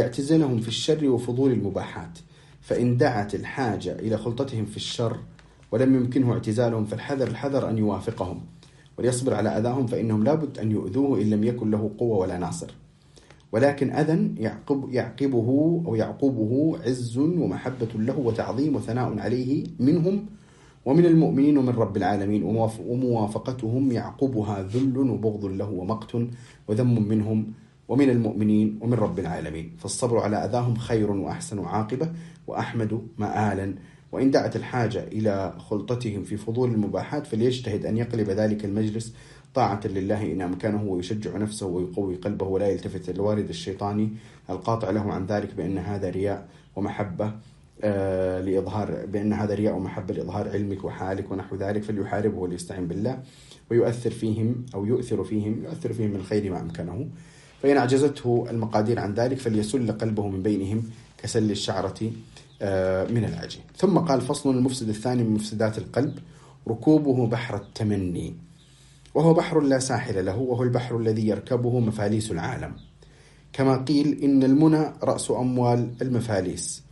ويعتزلهم في الشر وفضول المباحات، فإن دعت الحاجة إلى خلطتهم في الشر ولم يمكنه اعتزالهم، فالحذر الحذر أن يوافقهم وليصبر على أذاهم، فإنهم لابد أن يؤذوه إن لم يكن له قوة ولا ناصر. ولكن أذى يعقب يعقبه أو يعقبه عز ومحبة له وتعظيم وثناء عليه منهم ومن المؤمنين ومن رب العالمين، وموافقتهم يعقبها ذل وبغض له ومقت وذم منهم ومن المؤمنين ومن رب العالمين. فالصبر على أذاهم خير وأحسن عاقبة وأحمد مآلا. وإن دعت الحاجة إلى خلطتهم في فضول المباحات فليجتهد أن يقلب ذلك المجلس طاعة لله إن أمكانه، ويشجع نفسه ويقوي قلبه، ولا يلتفت الوارد الشيطاني القاطع له عن ذلك بأن هذا رياء ومحبة آه لإظهار بأن هذا رياء ومحبة لإظهار علمك وحالك ونحو ذلك، فليحاربه وليستعين بالله ويؤثر فيهم أو يؤثر فيهم يؤثر فيهم من الخير ما أمكنه. فإن أعجزته المقادير عن ذلك فليسل قلبه من بينهم كسل الشعرة آه من العجين. ثم قال: فصل. المفسد الثاني من مفسدات القلب ركوبه بحر التمني، وهو بحر لا ساحل له، وهو البحر الذي يركبه مفاليس العالم، كما قيل: إن المنى رأس أموال المفاليس،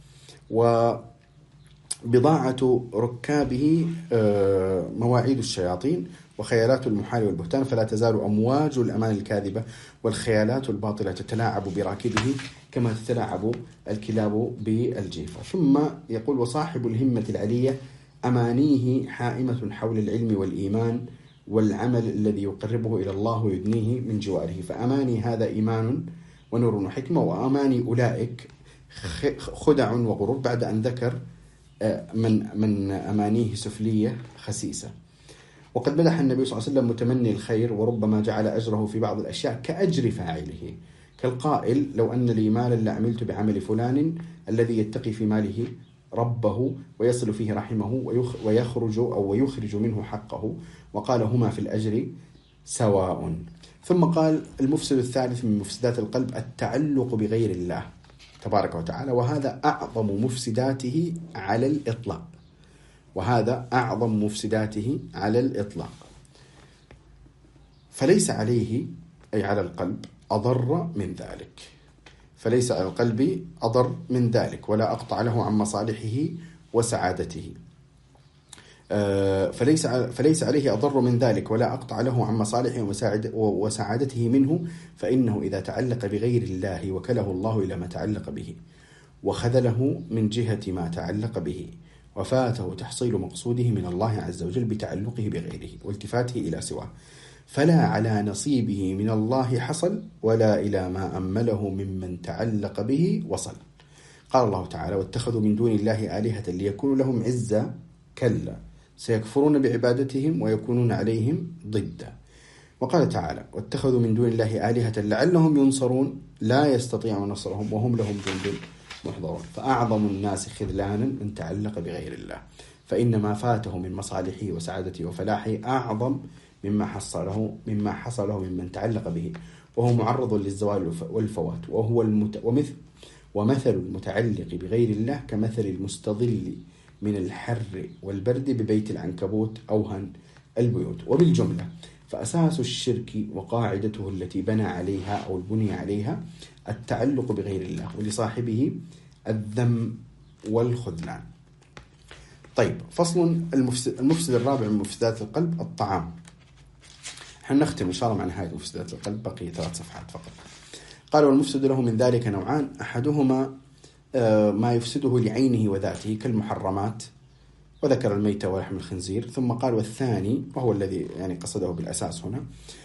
وبضاعة ركابه مواعيد الشياطين وخيالات المحال والبهتان، فلا تزال أمواج الأمان الكاذبة والخيالات الباطلة تتلاعب براكبه كما تتلاعب الكلاب بالجيفة. ثم يقول: وصاحب الهمة العلية أمانيه حائمة حول العلم والإيمان والعمل الذي يقربه إلى الله ويدنيه من جواره، فأماني هذا إيمان ونور وحكمة، وأماني أولئك خدع وغرور، بعد أن ذكر من من أمانيه سفلية خسيسة. وقد مدح النبي صلى الله عليه وسلم متمني الخير، وربما جعل أجره في بعض الأشياء كأجر فاعله، كالقائل: لو أن لي مالا لعملت بعمل فلان الذي يتقي في ماله ربه ويصل فيه رحمه ويخرج أو ويخرج منه حقه، وقال: هما في الأجر سواء. ثم قال: المفسد الثالث من مفسدات القلب التعلق بغير الله تبارك وتعالى، وهذا أعظم مفسداته على الإطلاق وهذا أعظم مفسداته على الإطلاق فليس عليه أي على القلب أضر من ذلك فليس على القلب أضر من ذلك ولا أقطع له عن مصالحه وسعادته فليس فليس عليه أضر من ذلك ولا أقطع له عن مصالحه وسعادته منه، فإنه إذا تعلق بغير الله وكله الله إلى ما تعلق به، وخذله من جهة ما تعلق به، وفاته تحصيل مقصوده من الله عز وجل بتعلقه بغيره والتفاته إلى سواه، فلا على نصيبه من الله حصل ولا إلى ما أمله ممن تعلق به وصل. قال الله تعالى: واتخذوا من دون الله آلهة ليكونوا لهم عزا، كلا سيكفرون بعبادتهم ويكونون عليهم ضدا. وقال تعالى: واتخذوا من دون الله آلهة لعلهم ينصرون، لا يستطيعون نصرهم وهم لهم جند محضرون. فأعظم الناس خذلانا من تعلق بغير الله، فإن ما فاته من مصالحه وسعادته وفلاحه أعظم مما حصله مما حصله ممن تعلق به، وهو معرض للزوال والفوات. وهو المت... ومثل ومثل المتعلق بغير الله كمثل المستظل من الحر والبرد ببيت العنكبوت أوهن البيوت. وبالجملة فأساس الشرك وقاعدته التي بنى عليها أو البني عليها التعلق بغير الله، ولصاحبه الذم والخذلان. طيب، فصل. المفسد, المفسد الرابع من مفسدات القلب الطعام. حنختم إن شاء الله مع نهاية مفسدات القلب، بقي ثلاث صفحات فقط. قال: والمفسد له من ذلك نوعان: أحدهما ما يفسده لعينه وذاته كالمحرمات، وذكر الميتة ولحم الخنزير. ثم قال: والثاني وهو الذي يعني قصده بالأساس هنا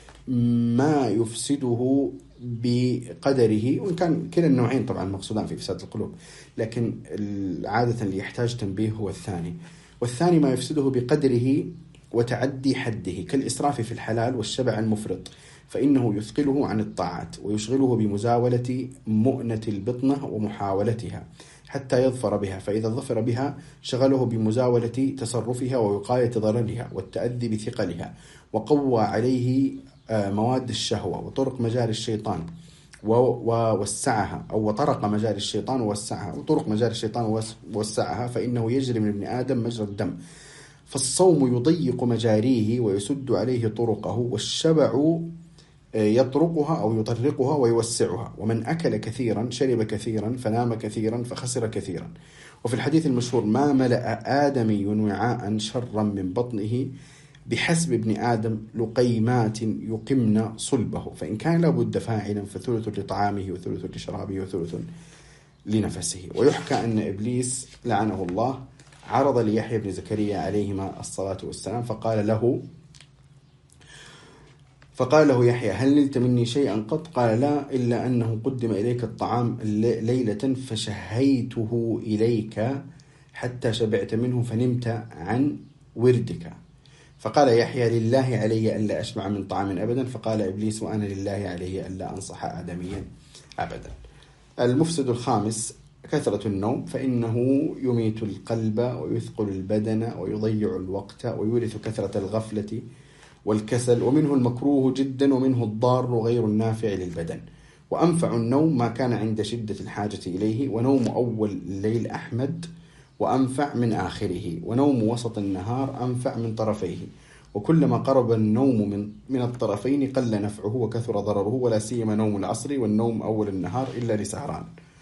ما يفسده بقدره، وإن كان كلا النوعين طبعا مقصودان في فساد القلوب، لكن عادة اللي يحتاج تنبيه هو الثاني. والثاني ما يفسده بقدره وتعدي حده كالإسراف في الحلال والشبع المفرط، فإنه يثقله عن الطاعات ويشغله بمزاولة مؤنة البطنة ومحاولتها حتى يظفر بها، فإذا ظفر بها شغله بمزاولة تصرفها ووقاية ضررها والتأذي بثقلها، وقوى عليه مواد الشهوة وطرق مجال الشيطان ووسعها، أو وطرق مجال الشيطان ووسعها وطرق مجال الشيطان ووسعها، فإنه يجري من ابن آدم مجرى الدم. فالصوم يضيق مجاريه ويسد عليه طرقه، والشبع يطرقها أو يطرقها ويوسعها. ومن أكل كثيرا شرب كثيرا فنام كثيرا فخسر كثيرا، وفي الحديث المشهور: ما ملأ آدمي وعاء شرا من بطنه بحسب ابن آدم لقيمات يقمن صلبه، فإن كان لابد فاعلا فثلث لطعامه وثلث لشرابه وثلث لنفسه. ويحكى أن إبليس لعنه الله عرض ليحيى بن زكريا عليهما الصلاة والسلام فقال له فقال له يحيى: هل نلت مني شيئا قط؟ قال: لا، إلا أنه قدم إليك الطعام ليلة فشهيته إليك حتى شبعت منه فنمت عن وردك. فقال يحيى: لله علي ألا أشبع من طعام أبدا. فقال إبليس: وأنا لله علي ألا أنصح آدميا أبدا. المفسد الخامس كثرة النوم، فإنه يميت القلب ويثقل البدن ويضيع الوقت ويورث كثرة الغفلة والكسل، ومنه المكروه جدا ومنه الضار غير النافع للبدن. وأنفع النوم ما كان عند شدة الحاجة إليه، ونوم أول الليل أحمد وأنفع من آخره، ونوم وسط النهار أنفع من طرفيه، وكلما قرب النوم من من الطرفين قل نفعه وكثر ضرره، ولا سيما نوم العصر والنوم أول النهار إلا لسهران.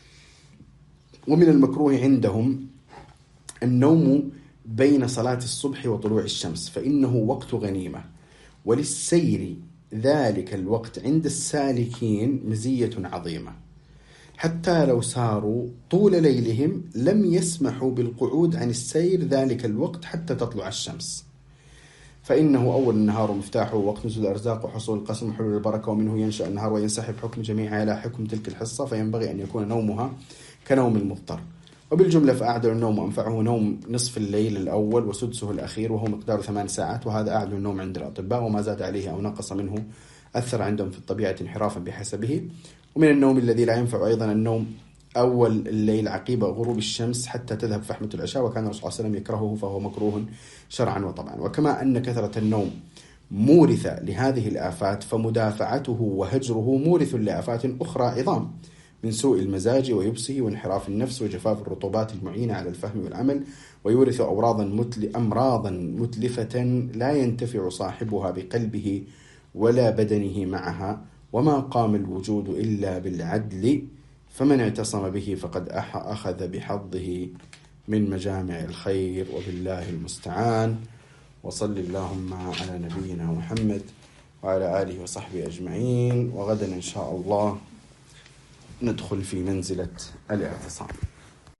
ومن المكروه عندهم النوم بين صلاة الصبح وطلوع الشمس، فإنه وقت غنيمة، وللسير ذلك الوقت عند السالكين مزية عظيمة، حتى لو ساروا طول ليلهم لم يسمحوا بالقعود عن السير ذلك الوقت حتى تطلع الشمس، فإنه أول النهار مفتاحه وقت نزول الأرزاق وحصول القسم وحلول البركة، ومنه ينشأ النهار وينسحب حكم جميعها على حكم تلك الحصة، فينبغي أن يكون نومها كنوم المضطر. وبالجملة فأعدل النوم وأنفعه نوم نصف الليل الأول وسدسه الأخير، وهو مقدار ثمان ساعات، وهذا أعدل النوم عند الأطباء، وما زاد عليه أو نقص منه أثر عندهم في الطبيعة انحرافا بحسبه. ومن النوم الذي لا ينفع أيضا النوم أول الليل عقيب غروب الشمس حتى تذهب فحمة العشاء، وكان الرسول صلى الله عليه وسلم يكرهه، فهو مكروه شرعا وطبعا. وكما أن كثرة النوم مورثة لهذه الآفات، فمدافعته وهجره مورث لآفات أخرى عظام من سوء المزاج ويبسه وانحراف النفس وجفاف الرطوبات المعينة على الفهم والعمل، ويورث أمراضا متل أمراضا متلفة لا ينتفع صاحبها بقلبه ولا بدنه معها، وما قام الوجود إلا بالعدل، فمن اعتصم به فقد أخذ بحظه من مجامع الخير، وبالله المستعان. وصل اللهم على نبينا محمد وعلى آله وصحبه أجمعين. وغدا إن شاء الله ندخل في منزلة الاعتصام.